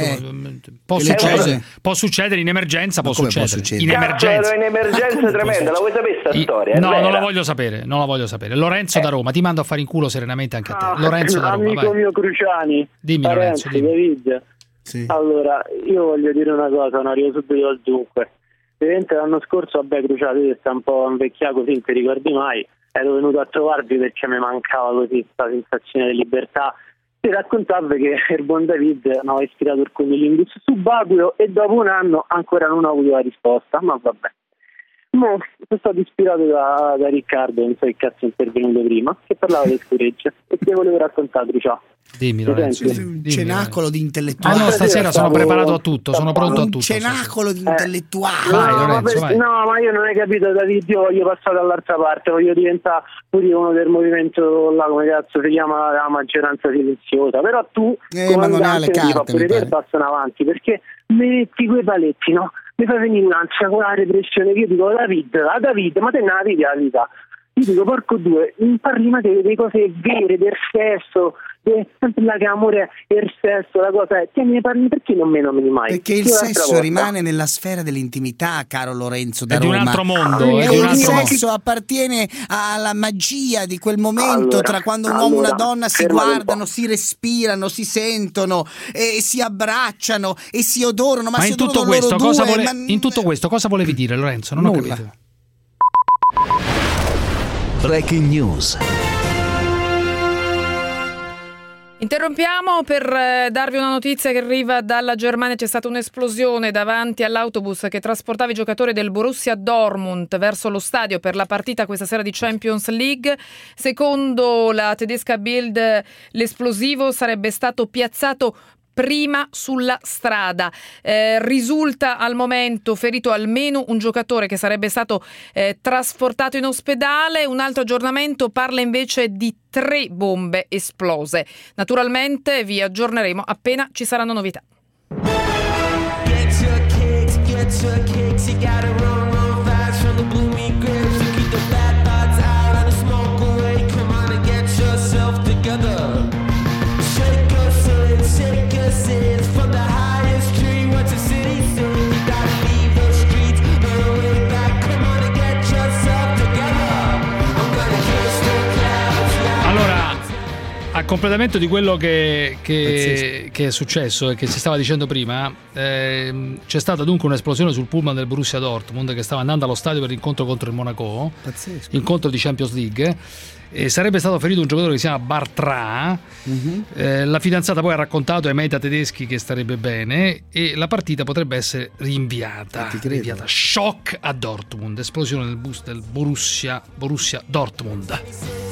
Può succedere in emergenza, può succedere. In emergenza. In emergenza tremenda, la vuoi sapere sta storia? No, non la voglio sapere, Lorenzo da Roma, ti mando a fare in culo serenamente anche a te. Lorenzo da Roma, amico mio Cruciani. Dimmi Lorenzo, David. Sì. Allora, io voglio dire una cosa, non arrivo subito al dunque. Ovviamente l'anno scorso, Cruciani sta un po' invecchiato così, non ti ricordi mai. Ero venuto a trovarvi perché mi mancava così questa sensazione di libertà. Ti raccontavo che il buon David aveva ispirato il conilingus subacqueo e dopo un anno ancora non ho avuto la risposta, ma vabbè. Sono stato ispirato da Riccardo, non so che cazzo è intervenuto prima, che parlava di scureggia e ti volevo raccontare, ciao. Dimmi Lorenzo. Un cenacolo di intellettuali. No, stasera sono preparato a tutto, sono pronto a tutto. Un cenacolo di intellettuali. Vai Lorenzo, vai. No, ma io non hai capito David, io voglio passare dall'altra parte, voglio diventare pure uno del movimento là, come cazzo si chiama, la maggioranza silenziosa, però tu ma non hai le carte, mi pare. Passano avanti, perché metti quei paletti, no? Mi fa venire un'ansia con la repressione, che io dico David, ma te ne la vedi la vita? Io dico porco due, parli ma delle cose vere, del sesso, sempre che amore è il sesso, la cosa è, ne parli, perché non me nomini mai? Perché il sesso rimane nella sfera dell'intimità, caro Lorenzo da Roma. È di un altro mondo. Il sesso appartiene alla magia di quel momento tra quando un uomo e una donna si guardano, si respirano, si sentono, e si abbracciano e si odorano. Ma in tutto questo in tutto questo cosa volevi dire, Lorenzo? Non ho capito. Breaking News. Interrompiamo per darvi una notizia che arriva dalla Germania. C'è stata un'esplosione davanti all'autobus che trasportava i giocatori del Borussia Dortmund verso lo stadio per la partita questa sera di Champions League. Secondo la tedesca Bild, l'esplosivo sarebbe stato piazzato prima sulla strada. Risulta al momento ferito almeno un giocatore che sarebbe stato trasportato in ospedale. Un altro aggiornamento parla invece di 3 bombe esplose. Naturalmente vi aggiorneremo appena ci saranno novità. A completamento di quello che è successo e che si stava dicendo prima, c'è stata dunque un'esplosione sul pullman del Borussia Dortmund che stava andando allo stadio per l'incontro contro il Monaco, incontro di Champions League, e sarebbe stato ferito un giocatore che si chiama Bartra. La fidanzata poi ha raccontato ai media tedeschi che starebbe bene e la partita potrebbe essere rinviata. Shock a Dortmund, esplosione del bus del Borussia Dortmund.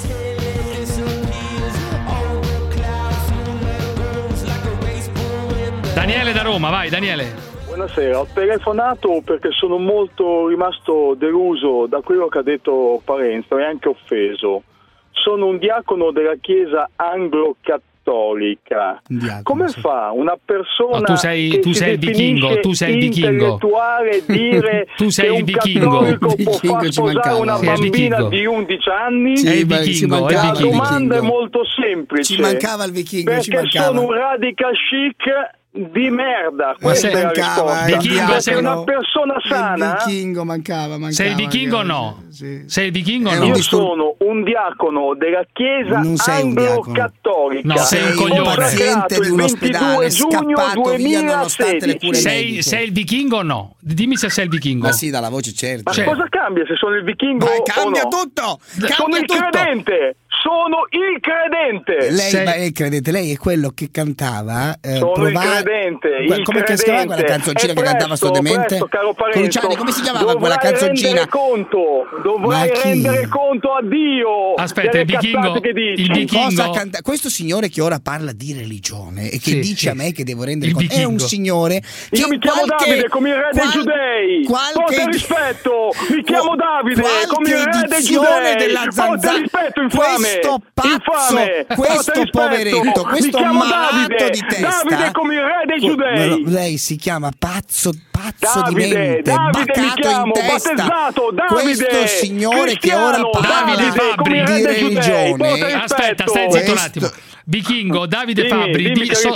Daniele da Roma, vai Daniele. Buonasera, ho telefonato perché sono rimasto deluso da quello che ha detto Parenzo e anche offeso. Sono un diacono della Chiesa anglo-cattolica. Come fa una persona tu sei il vichingo, intellettuale dire tu sei che il vichingo. cattolico può far sposare una bambina di 11 anni? È il vichingo. La domanda è molto semplice. Ci mancava il vichingo, perché sono un radical chic di merda, questa è la risposta. Perché una persona sana. Il vichingo mancava. Sei il vichingo o no? Sì. Sei il vichingo o no? Io sono un diacono della Chiesa anglo-cattolica. No, sei un coglione. Paziente di un ospedale, scappato via nonostante le cure mediche. Sei il vichingo o no? Dimmi se sei il vichingo. Ma sì, dalla voce certo. Ma cosa cambia se sono il vichingo o no? Cambia tutto! Sono il credente! Sono il credente! Lei è il credente, lei è quello che cantava. Sono il credente. Come si chiamava quella canzoncina che cantava sto demente? Cruciani, come si chiamava quella canzoncina? Dovrai rendere conto a Dio. Aspetta, il vichingo. Questo signore che ora parla di religione e che dice a me che devo rendere conto è un signore che io mi chiamo Davide come il re dei giudei. Porta rispetto. Mi chiamo Davide come il re dei giudei. Della zanzara. Rispetto, infame. Questo pazzo, questo poveretto, questo malato di testa. Davide come il re dei giudei. Lei si chiama pazzo Davide, di mente, Davide mi chiamo, in testa. Battezzato, Davide, questo signore che ora parla di religione. Aspetta, stai zitto un attimo. Vichingo, Davide Fabbri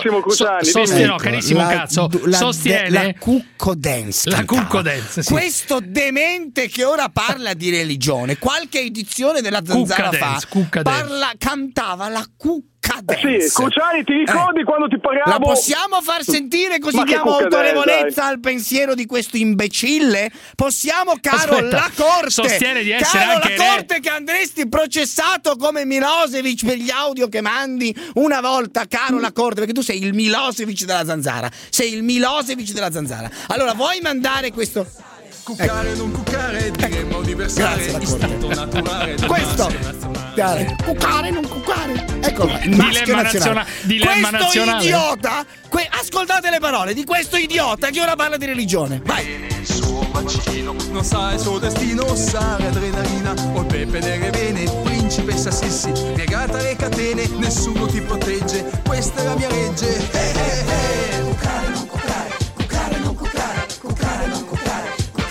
sostiene la Cucco Dance. La Cucco Dance, sì. Questo demente che ora parla di religione, qualche edizione della Zanzara cantava la Cucca Dance. Sì, Cruciani, ti ricordi quando ti pagavo? La possiamo far sentire così diamo autorevolezza al pensiero di questo imbecille? Possiamo, la Corte, sostiene di essere anche la Corte che andresti processato come Milosevic per gli audio che mandi una volta, caro la Corte, perché tu sei il Milosevic della Zanzara. Allora, vuoi mandare questo? Cuccare, non cuccare, diremmo diversare. Istinto naturale. Questo. Cuccare, non cuccare. Ecco qua. Dilemma nazionale. Idiota. Ascoltate le parole di questo idiota che ora parla di religione. Vai. Il suo bacino non sa il suo destino, sa l'adrenalina o il pepe nelle vene, principessa Sissi, piegata alle catene, nessuno ti protegge. Questa è la mia legge. Cuccare, non cuccare. Cuccare, non cuccare. Cuccare, non cuccare.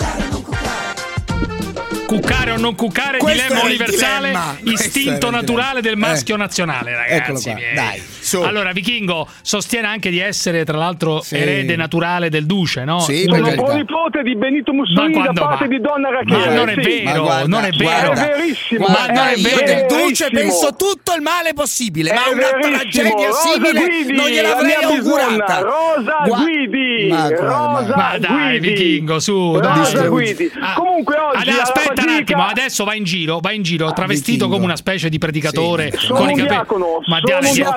Cuccare o non cuccare, dilemma universale, istinto naturale del maschio nazionale, ragazzi. Dai, allora, Vichingo sostiene anche di essere, tra l'altro, erede naturale del duce, no? Sì, sono pronipote di Benito Mussolini da parte di Donna Rachele. Ma non è vero, non è vero. È verissimo. Ma non è vero. Del duce penso tutto il male possibile, ma una tragedia simile non gliel'avrei augurata. Rosa Guidi. Ma dai, Vichingo, su. Rosa Guidi. Comunque oggi aspetta un attimo, adesso va in giro travestito come una specie di predicatore con i capelli. Ma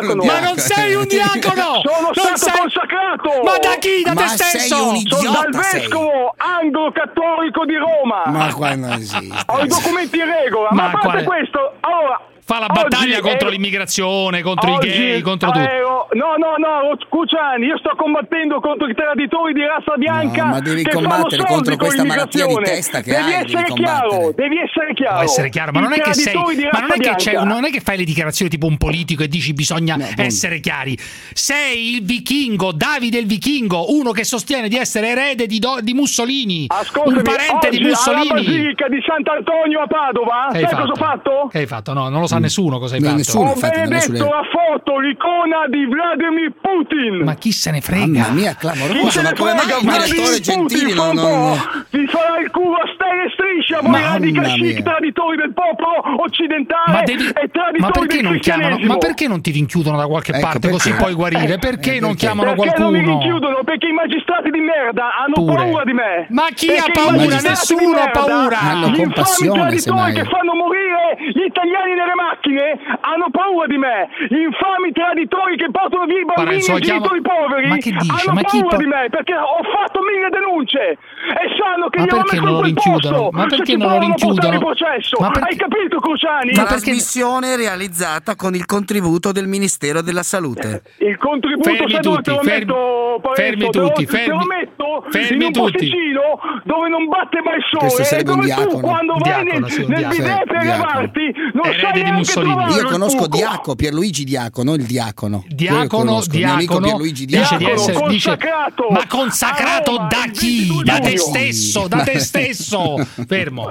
non sei un diacono! Sono stato consacrato! Ma da chi? Da te stesso? Sei un idiota, Dal vescovo anglo-cattolico di Roma! Ma qua non esiste. Ho i documenti in regola, ma a parte questo, allora... Fa la battaglia contro l'immigrazione, contro i gay, contro tutto. No, Cucciani, io sto combattendo contro i traditori di razza bianca. No, ma devi combattere contro questa malattia di testa che devi essere chiaro. Può essere chiaro, ma non è che non è che fai le dichiarazioni tipo un politico e dici bisogna essere chiari. Sei il vichingo, Davide il vichingo, uno che sostiene di essere erede di Mussolini. Ascoltami, un parente di Mussolini. Alla Basilica di Sant'Antonio a Padova, sai cosa ho fatto? Che hai fatto? No, non lo sa nessuno cosa hai fatto. Ho benedetto la foto, l'icona di Vladimir Putin. Ma chi se ne frega? Mamma mia, clamoroso. Ma come mai il direttore Gentili non... Ti farà il culo a stelle e striscia, voi radical chic traditori del popolo occidentale e traditori del cristianesimo. Ma perché non ti rinchiudono da qualche parte così puoi guarire? Perché non chiamano qualcuno? Perché non mi rinchiudono? Perché i magistrati di merda hanno paura di me. Ma chi ha paura? Nessuno ha paura. Hanno compassione, semmai. Che fanno morire gli italiani nelle macchine hanno paura di me. Gli infami traditori che portano via i bambini e i genitori poveri hanno paura di me, perché ho fatto 1000 denunce e sanno che glielo mettono in quel posto. Ma perché non lo rinchiudono? Hai capito, Cruciani? La trasmissione realizzata con il contributo del Ministero della Salute. Il contributo fermi tutti, te lo metto in un posticino dove non batte mai il sole e dove tu quando vai nel bidet per lavarti non sai neanche trovare. Io conosco Pierluigi Diacono, il diacono. Diacono, Pierluigi Diacono. Dice, ma consacrato da chi? Da te stesso, da te stesso. Fermo.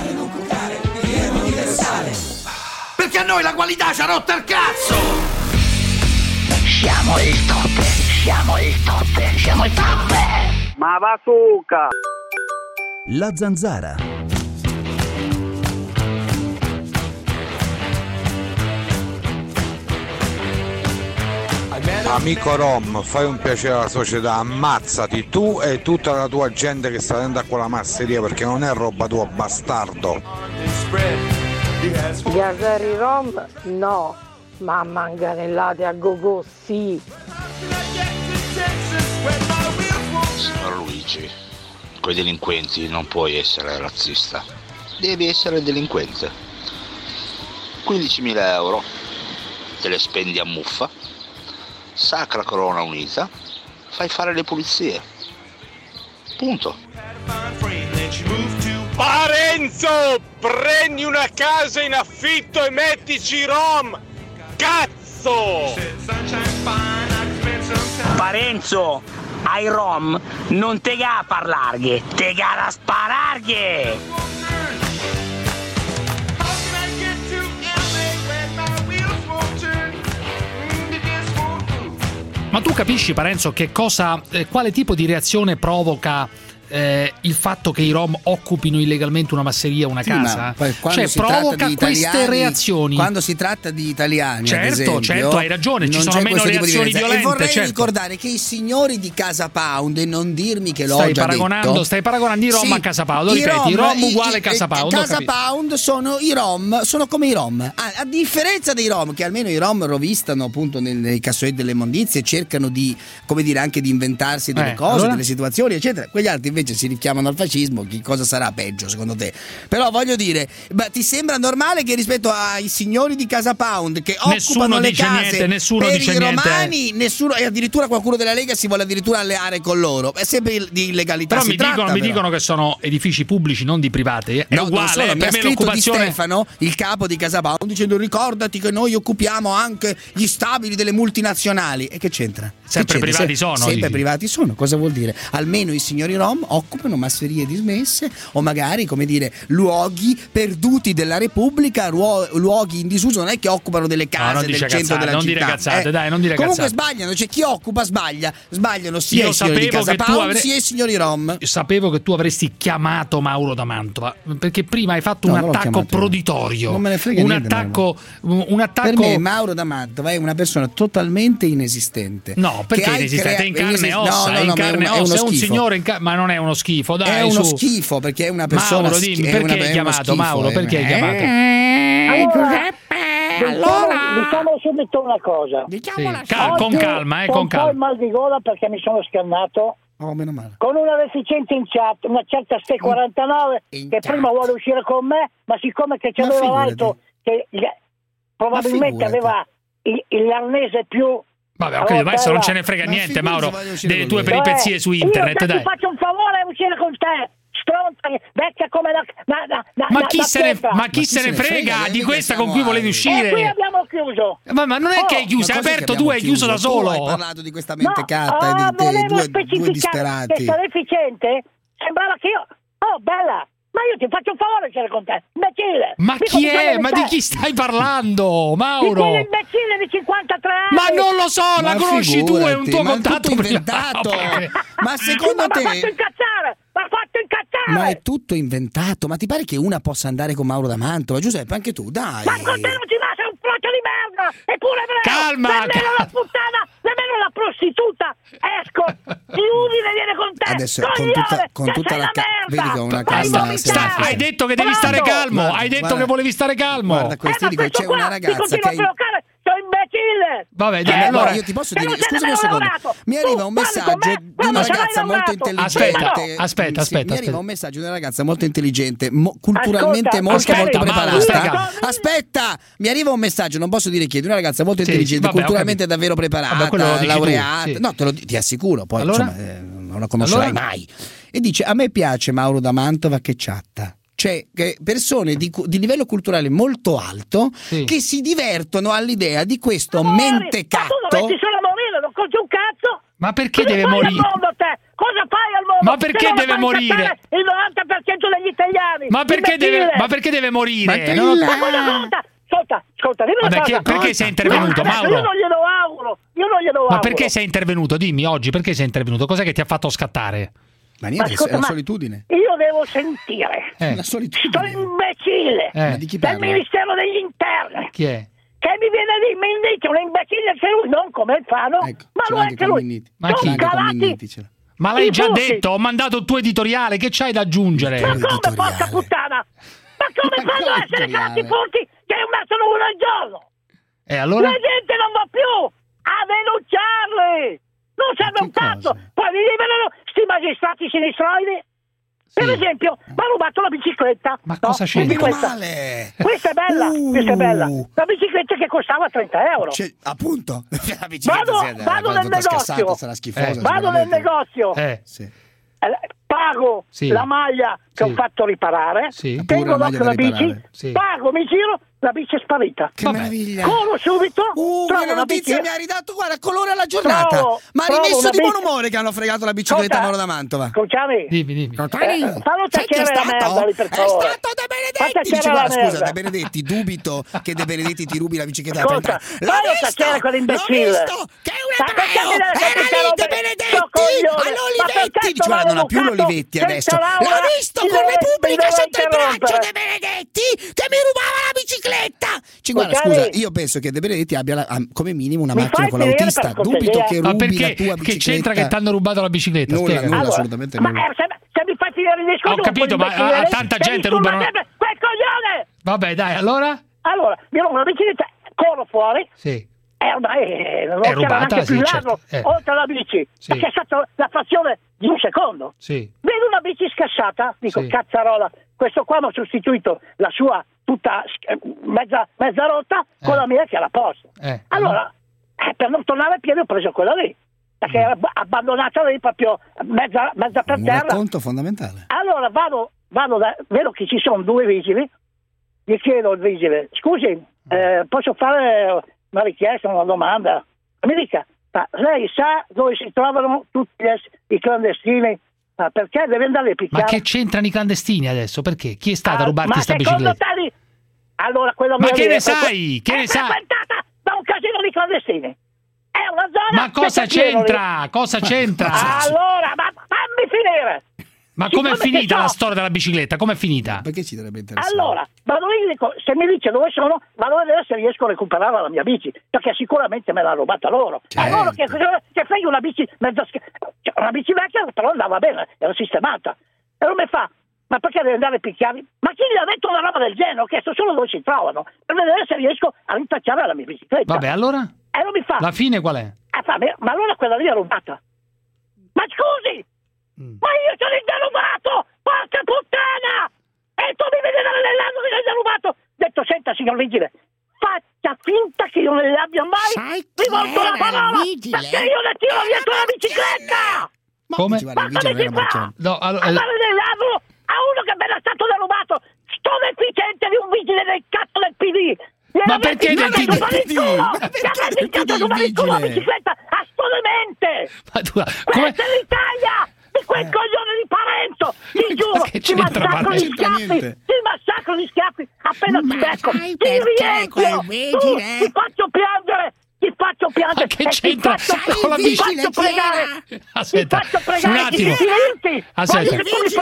Perché a noi la qualità ci ha rotto il cazzo! Siamo il top, siamo il top, siamo il top! Ma va suca! La Zanzara. Amico Rom, fai un piacere alla società, ammazzati tu e tutta la tua gente che sta dentro a quella masseria, perché non è roba tua, bastardo. Gaseri Rom no, ma manganellate a go-go sì. Signor Luigi, coi delinquenti non puoi essere razzista, devi essere delinquente. 15.000 euro te le spendi a muffa, Sacra Corona Unita, fai fare le pulizie. Punto. Parenzo, prendi una casa in affitto e mettici rom. Cazzo! Parenzo, ai rom non te ga a parlarghe, te ga a spararghe. Ma tu capisci, Parenzo, che cosa, quale tipo di reazione provoca il fatto che i Rom occupino illegalmente una masseria, una casa? Cioè provoca queste reazioni. Quando si tratta di italiani, certo, ad esempio, certo, hai ragione, ci sono meno reazioni violente. E vorrei certo. ricordare che i signori di Casa Pound, e non dirmi che l'ho già detto, stai paragonando i Rom a Casa Pound, ripeti, i Rom uguale Casa Pound. Casa Pound sono i Rom, sono come i Rom, a differenza dei Rom, che almeno i Rom rovistano appunto nei cassonetti delle immondizie, cercano di, come dire, anche di inventarsi delle cose, allora? Delle situazioni, eccetera. Quegli altri invece si richiamano al fascismo. Che cosa sarà peggio secondo te? Però voglio dire, ti sembra normale che rispetto ai signori di Casa Pound che occupano le case per i romani, nessuno, e addirittura qualcuno della Lega si vuole addirittura alleare con loro? È sempre di illegalità. Però mi dicono che sono edifici pubblici, non di privati. È uguale. Per me l'occupazione. Di Stefano, il capo di Casa Pound, dicendo: ricordati che noi occupiamo anche gli stabili delle multinazionali. E che c'entra? Sempre privati sono. Sempre privati sono. Cosa vuol dire? Almeno i signori Rom occupano masserie dismesse o magari, come dire, luoghi perduti della Repubblica, luoghi in disuso. Non è che occupano delle case del centro della città. Non dire cazzate, dai, non dire comunque cazzate. Sbagliano, cioè chi occupa sbagliano sia i signori di Casa Pound sia i signori Rom. Sapevo che tu avresti chiamato Mauro da Mantova, perché prima hai fatto un attacco proditorio. Non me ne frega niente. Un attacco. Per me Mauro da Mantova è una persona totalmente inesistente. No, perché inesistente? È in carne e ossa, è in carne e ossa, è un signore ma non è uno schifo, dai. È uno schifo perché è una persona. Mauro, dimmi, perché hai chiamato Mauro? Perché hai chiamato? Giuseppe, Diciamo subito una cosa. Con calma, con calma. Ho il mal di gola perché mi sono scannato. Oh, meno male. Con una deficiente in chat, una certa Ste 49 che prima vuole uscire con me, ma siccome che c'aveva l'altro che probabilmente aveva l'arnese più. Vabbè, ok, adesso non ce ne frega niente, Mauro, delle tue peripezie su internet, io dai. Ti faccio un favore a uscire con te. Stronza, vecchia come ma chi se ne frega di questa con cui volevi uscire? E qui abbiamo chiuso. Ma non è che hai chiuso, hai aperto tu, hai chiuso da solo. Tu hai parlato di questa mentecatta e di due disperati. Che sta deficiente? Sembrava che io... Oh, bella! Ma io ti faccio un favore c'era con te, imbecille! Ma chi è? Ma di chi stai parlando, Mauro? Di quell'imbecille di 53 anni! Ma non lo so, la conosci tu, è un tuo contatto inventato! Ma secondo te... Ma ha fatto incazzare! Ma è tutto inventato, ma ti pare che una possa andare con Mauro da Mantova? Giuseppe, anche tu, dai! Ma con te non ci va, sei un frotto di merda! Eppure ebreo! Calma! Nemmeno la puttana, nemmeno la prostituta! Esco! Udine viene con te! Adesso con tutta la vedi che ho una calma. Hai detto che devi stare calmo, hai detto che volevi stare calmo. Guarda, questo dico, c'è una ragazza che sono imbecille! Vabbè, dai, allora io ti posso dire, scusami un secondo. Mi arriva un messaggio di una ragazza molto intelligente. Aspetta. Mi arriva un messaggio di una ragazza molto intelligente, culturalmente molto preparata. Aspetta, mi arriva un messaggio, non posso dire chi è, di una ragazza molto intelligente, culturalmente davvero preparata, laureata. No, ti assicuro, poi insomma non la conoscerai mai. E dice: a me piace Mauro da Mantova che chatta. Cioè persone di livello culturale molto alto che si divertono all'idea di questo mentecatto. Ma tu dovresti solo morire, non conti un cazzo. Ma perché deve morire? Cosa fai al mondo? Ma perché deve morire? Il 90% degli italiani. Ma perché deve morire? Ascolta, dimmi una cosa. Perché sei intervenuto, Mauro? Io non glielo auguro. Ma perché sei intervenuto? Dimmi oggi, perché sei intervenuto? Cos'è che ti ha fatto scattare? Ma niente, è la solitudine. Io devo sentire la solitudine. sto imbecille del Ministero degli Interni. Chi è? Che mi viene lì, mi indica un imbecille anche lui, non come il Fano, ma lui anche lui. Ma chi? Ma l'hai già detto, ho mandato il tuo editoriale, che c'hai da aggiungere? Ma come, porca puttana? Ma come fanno a essere calati punti che sono uno al giorno? E allora? La gente non va più a denunciarli! Non serve un cazzo! Poi mi liberano sti magistrati sinistroidi. Per esempio, mi ha rubato la bicicletta. Ma cosa c'entra? Questa è bella, questa è bella. La bicicletta che costava 30 euro. Appunto. La bicicletta vado nel negozio. Sarà schifosa. Vado nel negozio. Pago la maglia che ho fatto riparare. Tengo l'occhio la bici. Pago, mi giro. La bici è sparita. Che meraviglia. Corro subito. Quella notizia mi ha ridato, guarda, colore alla giornata. Ma ha rimesso di buon umore che hanno fregato la bicicletta a Mauro da Mantova. Scusami. Dimmi. Fallo tacere la merda lì, per favore. È stato De Benedetti. Dice, guarda, scusa, De Benedetti, dubito che De Benedetti ti rubi la bicicletta da 30 anni. Fallo tacere quell'imbecille. L'ho visto, che è un ebreo. Era lì De Benedetti all'Olivetti. Dice, guarda, non ha più l'Olivetti adesso. L'ho visto con Repubblica sotto il braccio De Benedetti che mi rubava la bicicletta. Guarda, scusa, io penso che De Benedetti abbia come minimo una macchina con l'autista. Dubito che rubi la tua bicicletta. Che c'entra che ti hanno rubato la bicicletta? Nulla, assolutamente nulla. Ma se mi fai finire il discorso, ho capito, ma a tanta gente rubano. Quel coglione! Vabbè, dai, allora? Allora, mi rubo la bicicletta, corro fuori. Sì. Non è rubata, più certo. Oltre alla bici, perché è stata la frazione di un secondo. Vedo una bici scassata, dico cazzarola, questo qua mi ha sostituito la sua tutta mezza rotta con la mia che era a posto. Allora, per non tornare a piedi ho preso quella lì, perché era abbandonata lì proprio mezza per terra. Un racconto fondamentale. Allora vedo che ci sono due vigili, gli chiedo al vigile, scusi, posso fare una richiesta, una domanda? Mi dica, ma lei sa dove si trovano tutti i clandestini? Ma perché deve andare a picchiare? Ma che c'entrano i clandestini adesso? Perché? Chi è stato a rubarti sta bicicletta? Allora, ma che ne sai? Che ne sai? È frequentata da un casino di clandestini. È una zona. Ma cosa c'entra? Cosa c'entra? Allora, ma fammi finire. Ma com'è finita la storia della bicicletta? Com'è finita? Perché ci dovrebbe interessare? Allora, vado lì, dico, se mi dice dove sono, vado a vedere se riesco a recuperare la mia bici, perché sicuramente me l'ha rubata loro. Allora che fai una bici mezza una bici vecchia, però andava bene, era sistemata. E lui mi fa, Ma perché devi andare a picchiarmi? Ma chi gli ha detto una roba del genere? Ho chiesto solo dove si trovano per vedere se riesco a rinfacciare la mia bicicletta. Vabbè, allora? Non mi fa. La fine qual è? Ma allora quella lì è rubata. Ma scusi! Ma io te l'ho derubato! Porca puttana! E tu mi vedi nell'anno che l'hai derubato! Ho detto, senta, signor vigile, faccia finta che io non le abbia mai rivolto la parola, perché io le tiro dietro la bicicletta! Come? Ma come si fa? No, allora a uno che me l'ha stato derubato, sto deficiente di un vigile del cazzo del PD! Ma perché del PD? Ma perché la bicicletta a sto demente! Ma tu, questa è l'Italia! Di quel coglione di Parenzo! Ti giuro! Ti massacro di schiaffi appena ti becco! Ti riempio! Ti faccio piangere! Ma che c'entra con la bicicletta? Aspetta, un attimo. Aspetta.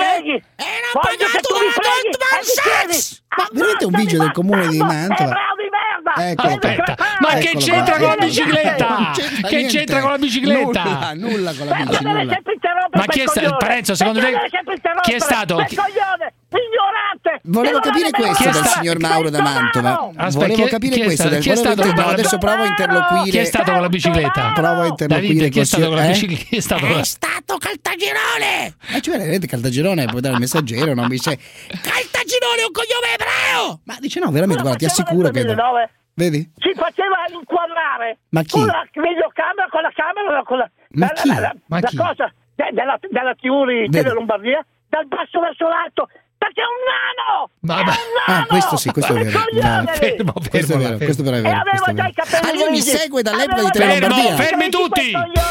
Ma veramente un vigile del comune di Mantova? Ecco, aspetta. Ma che c'entra con la bicicletta? Che c'entra con la bicicletta? Nulla con la bicicletta. Ma chi è stato? Parenzo, secondo te chi è stato? Ignorante! Volevo capire questo del signor Mauro da Mantova. Volevo capire questo. Adesso provo a interloquire. Chi è stato con la bicicletta? Provo a interloquire. Chi è stato con la bicicletta? Chi è stato? È stato Caltagirone! Ma cioè, vedete, Caltagirone può dare il messaggero, non mi dice Caltagirone è un cognome ebreo! Ma dice no, veramente, guarda, ti assicuro che... Vedi? Si faceva inquadrare. Ma chi? Con la videocamera, con la camera, con la... Ma chi? La cosa della TV di Tele Lombardia, dal basso verso l'alto. Perché è un nano! Ah, questo sì, questo è vero. Fermo. Questo è però è vero. Lui mi segue dall'epoca di Tele Lombardia. Fermi tutti!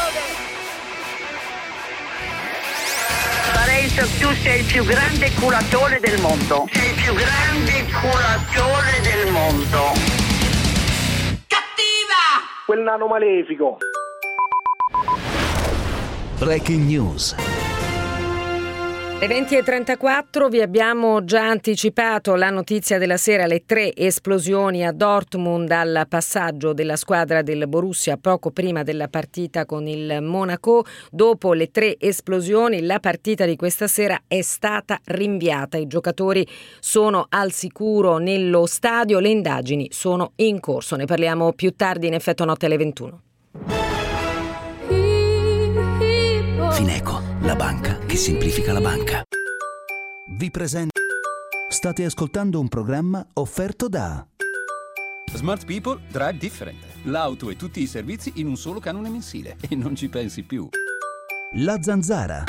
Parenzo, tu sei il più grande curatore del mondo. Sei il più grande curatore del mondo. Cattiva! Quel nano malefico. Breaking News. Le 20:34 vi abbiamo già anticipato la notizia della sera, le 3 esplosioni a Dortmund al passaggio della squadra del Borussia poco prima della partita con il Monaco. Dopo le 3 esplosioni la partita di questa sera è stata rinviata. I giocatori sono al sicuro nello stadio, le indagini sono in corso. Ne parliamo più tardi in Effetto Notte alle 21. Fineco, la banca che semplifica la banca. Vi presento. State ascoltando un programma offerto da Smart People Drive Different. L'auto e tutti i servizi in un solo canone mensile e non ci pensi più. La Zanzara.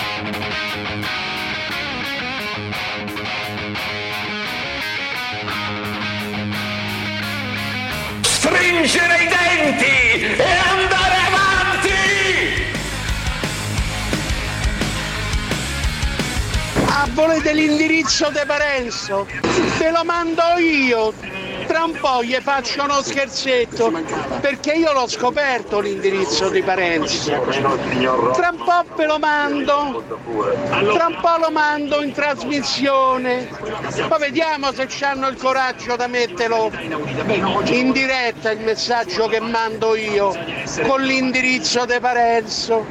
Stringere i denti e andare avanti! Volete l'indirizzo di Parenzo? Te lo mando io. Tra un po' gli faccio uno scherzetto, perché io l'ho scoperto l'indirizzo di Parenzo. Tra un po' ve lo mando. Tra un po' lo mando in trasmissione. Poi vediamo se hanno il coraggio da metterlo in diretta, il messaggio che mando io con l'indirizzo di Parenzo.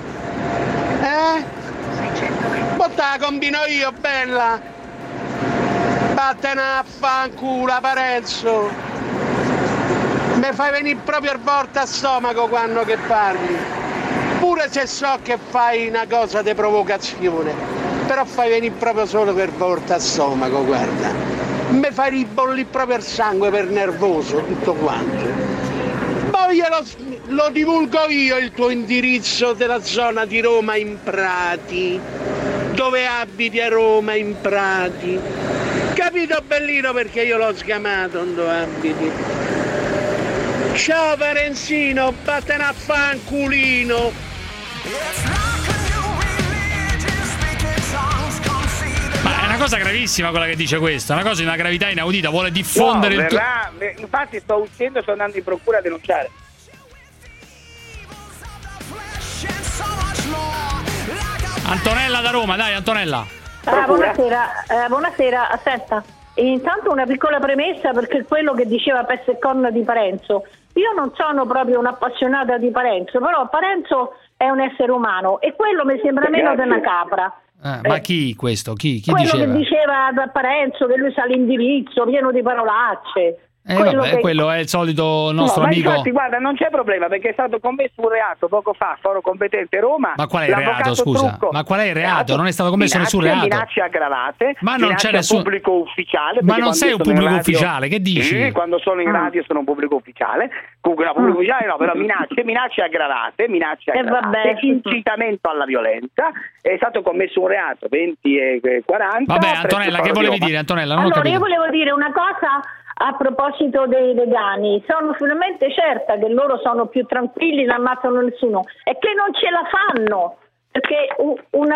Botta combino io, bella! Vattene a fanculo, Parenzo! Mi fai venire proprio a volta a stomaco quando che parli. Pure se so che fai una cosa di provocazione, però fai venire proprio solo per volta a stomaco, guarda. Mi fai ribollire proprio il sangue per nervoso, tutto quanto. Poi lo divulgo io il tuo indirizzo della zona di Roma in Prati. Dove abiti a Roma in Prati? Capito bellino perché io l'ho sgamato dove abiti. Ciao Parenzino, vattene a fanculino. Ma è una cosa gravissima quella che dice questo, è una cosa di una gravità inaudita, vuole diffondere il tuo... Infatti sto uscendo e sto andando in procura a denunciare. Antonella da Roma, dai Antonella. Buonasera, aspetta. Intanto una piccola premessa, perché quello che diceva Pessecon di Parenzo, io non sono proprio un'appassionata di Parenzo, però Parenzo è un essere umano e quello mi sembra meno di una capra. Ma chi questo? Chi quello diceva? Che diceva da Parenzo che lui sa l'indirizzo pieno di parolacce. Quello è il solito nostro amico. Infatti, guarda, non c'è problema perché è stato commesso un reato poco fa, foro competente Roma. Ma qual è il reato, scusa? Trucco. Ma qual è il reato? Non è stato commesso nessun reato. Minacce aggravate. Ma non c'è nessun pubblico ufficiale. Ma non sei un pubblico ufficiale, che dici? Sì, quando sono in radio sono un pubblico ufficiale. Comunque una pubblico ufficiale no, però minacce aggravate, incitamento alla violenza. È stato commesso un reato 20 e 40. Vabbè, Antonella, che volevi dire? Antonella, non ho capito. Io volevo dire una cosa a proposito dei vegani. Sono finalmente certa che loro sono più tranquilli, non ammazzano nessuno, è che non ce la fanno, perché una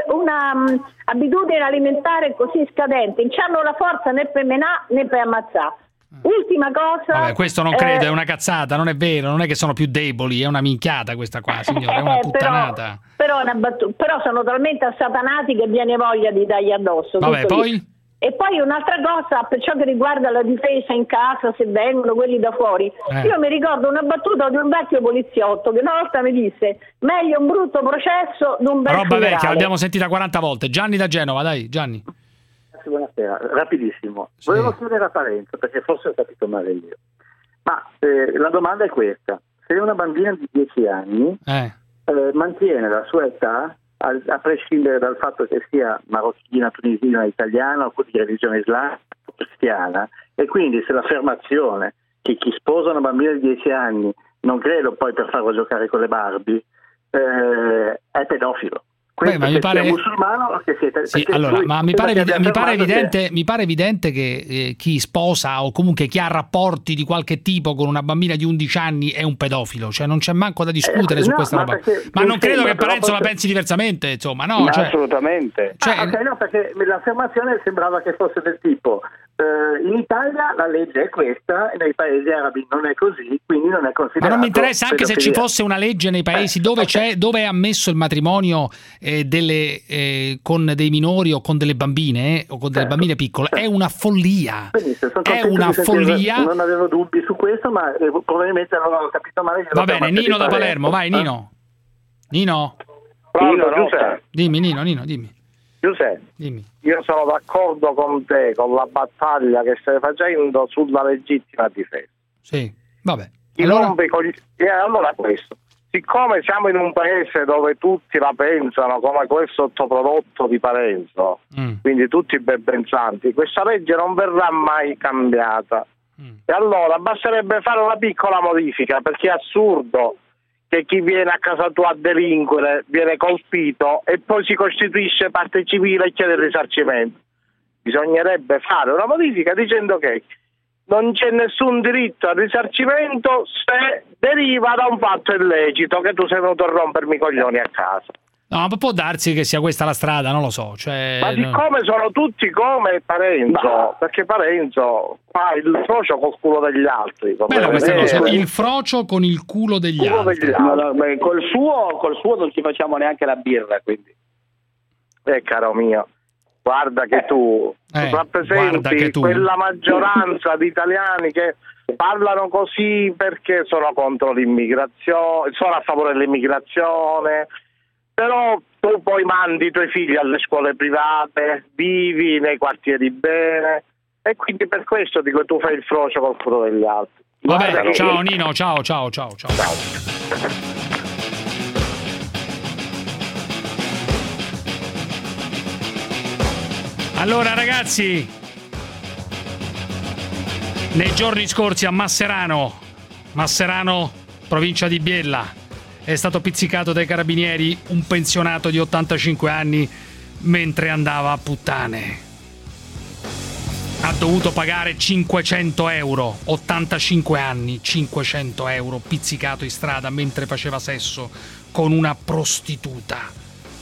abitudine alimentare così scadente non hanno la forza né per menare né per ammazzare. Ultima cosa. Vabbè, questo non credo, è una cazzata, non è vero, non è che sono più deboli, è una minchiata questa qua, signore, è una puttanata. Però sono talmente assatanati che viene voglia di dargli addosso. Vabbè, poi? E poi un'altra cosa, per ciò che riguarda la difesa in casa, se vengono quelli da fuori, io mi ricordo una battuta di un vecchio poliziotto che una volta mi disse: meglio un brutto processo di un bel roba funerale. Vecchia, l'abbiamo sentita 40 volte. Gianni da Genova, dai, Gianni. Buonasera, rapidissimo. Volevo chiedere a Parenzo, perché forse ho capito male io. Ma la domanda è questa: se una bambina di 10 anni mantiene la sua età, a prescindere dal fatto che sia marocchina, tunisina, italiana o di religione islamica o cristiana, e quindi se l'affermazione che chi sposa una bambina di 10 anni, non credo poi per farlo giocare con le Barbie, è pedofilo. Ma mi pare musulmano che siete, sì, allora, ma mi pare evidente che chi sposa o comunque chi ha rapporti di qualche tipo con una bambina di 11 anni è un pedofilo, cioè non c'è manco da discutere su questa roba. Ma non credo che Parenzo la pensi diversamente, insomma, no? No, cioè, assolutamente. No, perché l'affermazione sembrava che fosse del tipo: in Italia la legge è questa, e nei paesi arabi non è così, quindi non è considerato. Ma non mi interessa anche se ci fosse una legge nei paesi dove è ammesso il matrimonio con dei minori o con delle bambine o con delle bambine piccole. È una follia. È una follia. Non avevo dubbi su questo, ma probabilmente non ho capito male. Va bene, Nino da Palermo, vai Nino. Pronto, Giuseppe. Dimmi Nino, dimmi. Giuseppe, dimmi. Io sono d'accordo con te, con la battaglia che stai facendo sulla legittima difesa. Sì, vabbè. Allora questo. Siccome siamo in un paese dove tutti la pensano come quel sottoprodotto di Parenzo, quindi tutti ben pensanti, questa legge non verrà mai cambiata. E allora basterebbe fare una piccola modifica, perché è assurdo che chi viene a casa tua a delinquere viene colpito e poi si costituisce parte civile e chiede il risarcimento. Bisognerebbe fare una modifica dicendo che non c'è nessun diritto al risarcimento se deriva da un fatto illecito, che tu sei venuto a rompermi i coglioni a casa. No, ma può darsi che sia questa la strada, non lo so. Ma siccome sono tutti come Parenzo, perché Parenzo fa il frocio col culo degli altri. Bella questa cosa, il frocio con il culo degli altri. No, col suo non ci facciamo neanche la birra, quindi. Caro mio. Guarda che tu rappresenti quella maggioranza di italiani che parlano così perché sono contro l'immigrazione, sono a favore dell'immigrazione, però tu poi mandi i tuoi figli alle scuole private, vivi nei quartieri bene, e quindi per questo dico tu fai il frocio col culo degli altri. Vabbè, ciao Nino, ciao. Allora ragazzi, nei giorni scorsi a Masserano, provincia di Biella, è stato pizzicato dai carabinieri un pensionato di 85 anni mentre andava a puttane. Ha dovuto pagare 500 euro, 85 anni, 500 euro, pizzicato in strada mentre faceva sesso con una prostituta.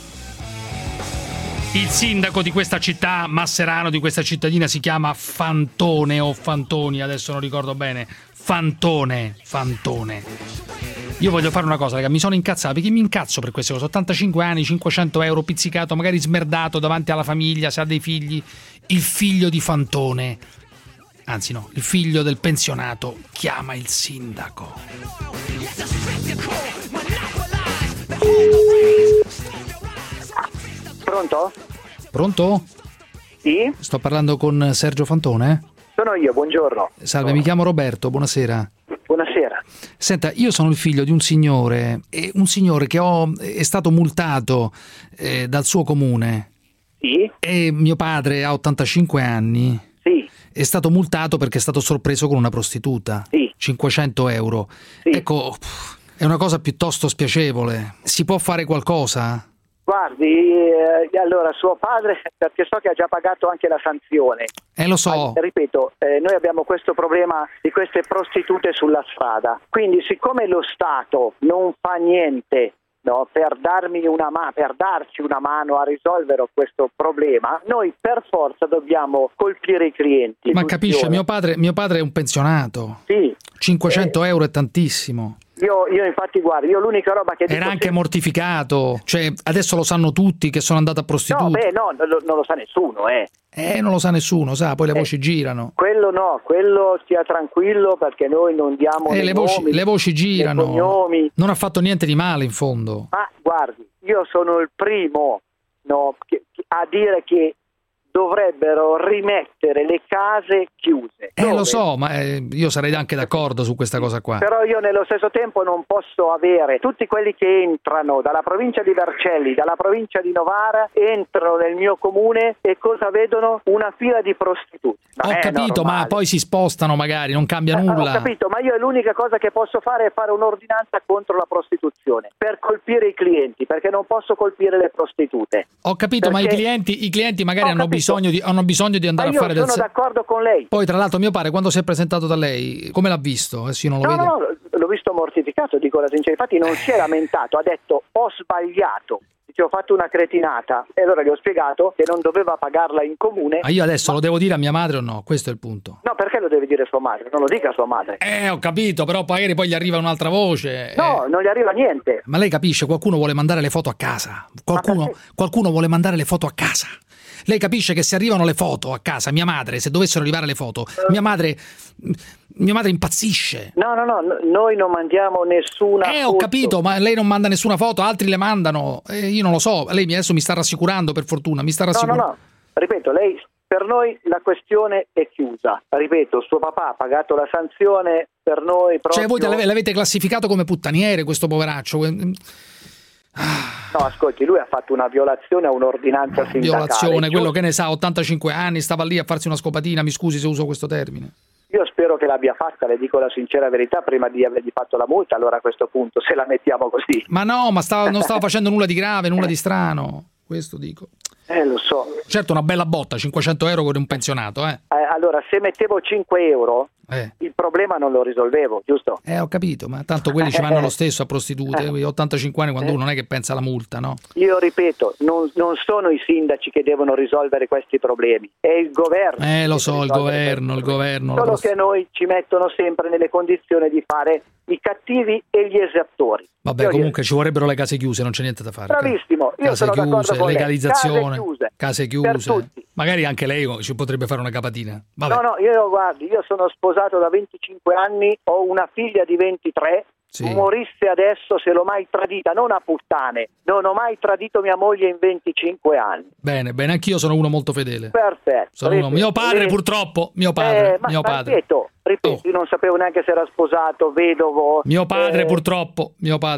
Il sindaco di questa città, Masserano, di questa cittadina, si chiama Fantone o Fantoni, adesso non ricordo bene. Fantone. Io voglio fare una cosa, raga, mi sono incazzato, perché mi incazzo per queste cose. 85 anni, 500 euro, pizzicato, magari smerdato davanti alla famiglia, se ha dei figli. Il figlio di Fantone, anzi no, il figlio del pensionato, chiama il sindaco. Pronto? Pronto? Sì? Sto parlando con Sergio Fantone? Sono io, buongiorno. Salve, mi chiamo Roberto, buonasera. Buonasera. Senta, io sono il figlio di un signore che è stato multato dal suo comune. Sì? E mio padre ha 85 anni. Sì. È stato multato perché è stato sorpreso con una prostituta. Sì. 500 euro. Sì. Ecco, è una cosa piuttosto spiacevole. Si può fare qualcosa? Guardi, allora suo padre, perché so che ha già pagato anche la sanzione. Lo so. Ripeto, noi abbiamo questo problema di queste prostitute sulla strada. Quindi siccome lo Stato non fa niente, no, per darci una mano a risolvere questo problema, noi per forza dobbiamo colpire i clienti. Ma capisce, mio padre è un pensionato. Sì. 500 euro è tantissimo. Io infatti, guarda, io l'unica roba che era anche mortificato, cioè adesso lo sanno tutti che sono andato a prostituta. No, non lo sa nessuno, non lo sa nessuno, poi le voci girano. Quello stia tranquillo, perché noi non diamo le voci girano. Cognomi. Non ha fatto niente di male in fondo. Ma guardi, io sono il primo a dire che dovrebbero rimettere le case chiuse. Lo so, ma io sarei anche d'accordo su questa cosa qua. Però io nello stesso tempo non posso avere tutti quelli che entrano dalla provincia di Vercelli, dalla provincia di Novara, entrano nel mio comune e cosa vedono? Una fila di prostituti. Ho capito, ma poi si spostano magari, non cambia nulla. Ho capito, ma io l'unica cosa che posso fare è fare un'ordinanza contro la prostituzione, per colpire i clienti, perché non posso colpire le prostitute. Ho capito, perché... ma i clienti magari hanno bisogno di andare a fare del... Io sono d'accordo con lei. Poi tra l'altro mio padre quando si è presentato da lei, come l'ha visto? Io non lo vedo. No, l'ho visto mortificato, dico la sincerità. Infatti non si è lamentato, ha detto ho sbagliato. Ho fatto una cretinata e allora gli ho spiegato che non doveva pagarla in comune. Ma io adesso lo devo dire a mia madre o no? Questo è il punto. No, perché lo deve dire sua madre? Non lo dica a sua madre. Ho capito, però magari poi gli arriva un'altra voce. No, non gli arriva niente. Ma lei capisce, qualcuno vuole mandare le foto a casa. Qualcuno vuole mandare le foto a casa. Lei capisce che se arrivano le foto a casa, mia madre, se dovessero arrivare le foto, mia madre impazzisce. No, noi non mandiamo nessuna foto. Ho capito, ma lei non manda nessuna foto, altri le mandano. Io non lo so, lei adesso mi sta rassicurando, per fortuna, mi sta rassicurando. No, ripeto, lei, per noi la questione è chiusa. Ripeto, suo papà ha pagato la sanzione, per noi proprio... Cioè voi l'avete classificato come puttaniere, questo poveraccio? No, ascolti, lui ha fatto una violazione a un'ordinanza sindacale. Violazione, quello che ne sa, 85 anni, stava lì a farsi una scopatina, mi scusi se uso questo termine. Io spero che l'abbia fatta, le dico la sincera verità, prima di avergli fatto la multa, allora a questo punto se la mettiamo così. Ma no, non stava facendo nulla di grave, nulla di strano, questo dico. Lo so. Certo, una bella botta, 500 euro con un pensionato, Allora, se mettevo 5 euro, il problema non lo risolvevo, giusto? Ho capito, ma tanto quelli ci vanno lo stesso a prostitute, 85 anni quando uno non è che pensa alla multa, no? Io ripeto, non sono i sindaci che devono risolvere questi problemi, è il governo. Lo so, il governo. Solo che noi ci mettono sempre nelle condizioni di fare i cattivi e gli esattori. Vabbè, comunque ci vorrebbero le case chiuse, non c'è niente da fare. Bravissimo, io sono d'accordo con legalizzazione, case chiuse. Per tutti. Magari anche lei ci potrebbe fare una capatina. Vabbè. No, io sono sposato da 25 anni, ho una figlia di 23. Sì. Morisse adesso se l'ho mai tradita, non a puttane, non ho mai tradito mia moglie in 25 anni. Bene, anch'io sono uno molto fedele. Perfetto. Mio padre purtroppo, mio padre. Ripeto, io non sapevo neanche se era sposato, vedovo. Mio padre purtroppo.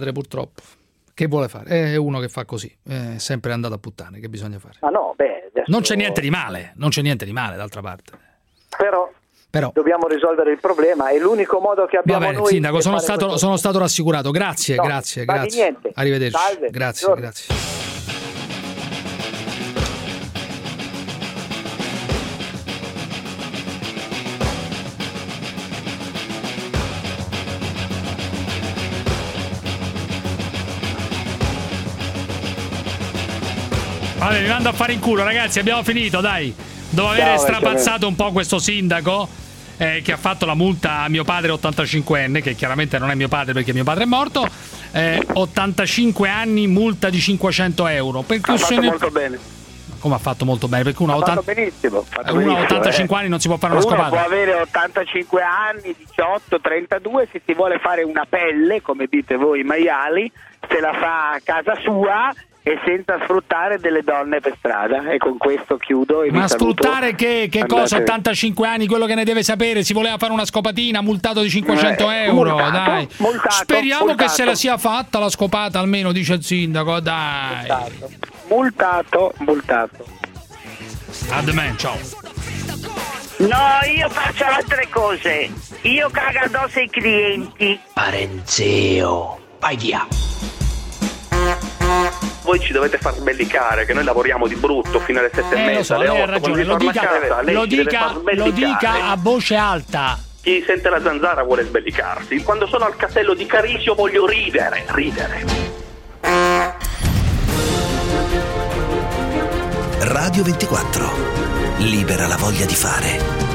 Che vuole fare? È uno che fa così, è sempre andato a puttane, che bisogna fare? Ma no, adesso... Non c'è niente di male, d'altra parte. Però dobbiamo risolvere il problema, è l'unico modo che abbiamo. Va bene, noi. Sindaco, sono stato rassicurato. Grazie. Niente. Arrivederci. Salve. Grazie. Vabbè, mi mando a fare in culo, ragazzi, abbiamo finito, dai. Dopo aver strapazzato un po' questo sindaco che ha fatto la multa a mio padre 85enne, che chiaramente non è mio padre perché mio padre è morto, 85 anni, multa di 500 euro. Ha fatto molto bene. Come ha fatto molto bene? Perché uno ha fatto benissimo. Uno a 85 anni non si può fare una scopata. Uno può avere 85 anni, 18, 32, se si vuole fare una pelle, come dite voi maiali, se la fa a casa sua e senza sfruttare delle donne per strada. E con questo chiudo. E ma sfruttare che cosa? 85 anni, quello che ne deve sapere. Si voleva fare una scopatina, multato di 500 euro. Dai. Speriamo che se la sia fatta la scopata, almeno, dice il sindaco. Dai. Multato. Admen, ciao. No, io faccio altre cose. Io cago addosso ai clienti. Parenzio, vai via. Voi ci dovete far sbellicare, che noi lavoriamo di brutto fino alle 7:30, alle 8. Ragione, lo dica a voce alta. Chi sente la zanzara vuole sbellicarsi. Quando sono al castello di Carisio voglio ridere. Radio 24. Libera la voglia di fare.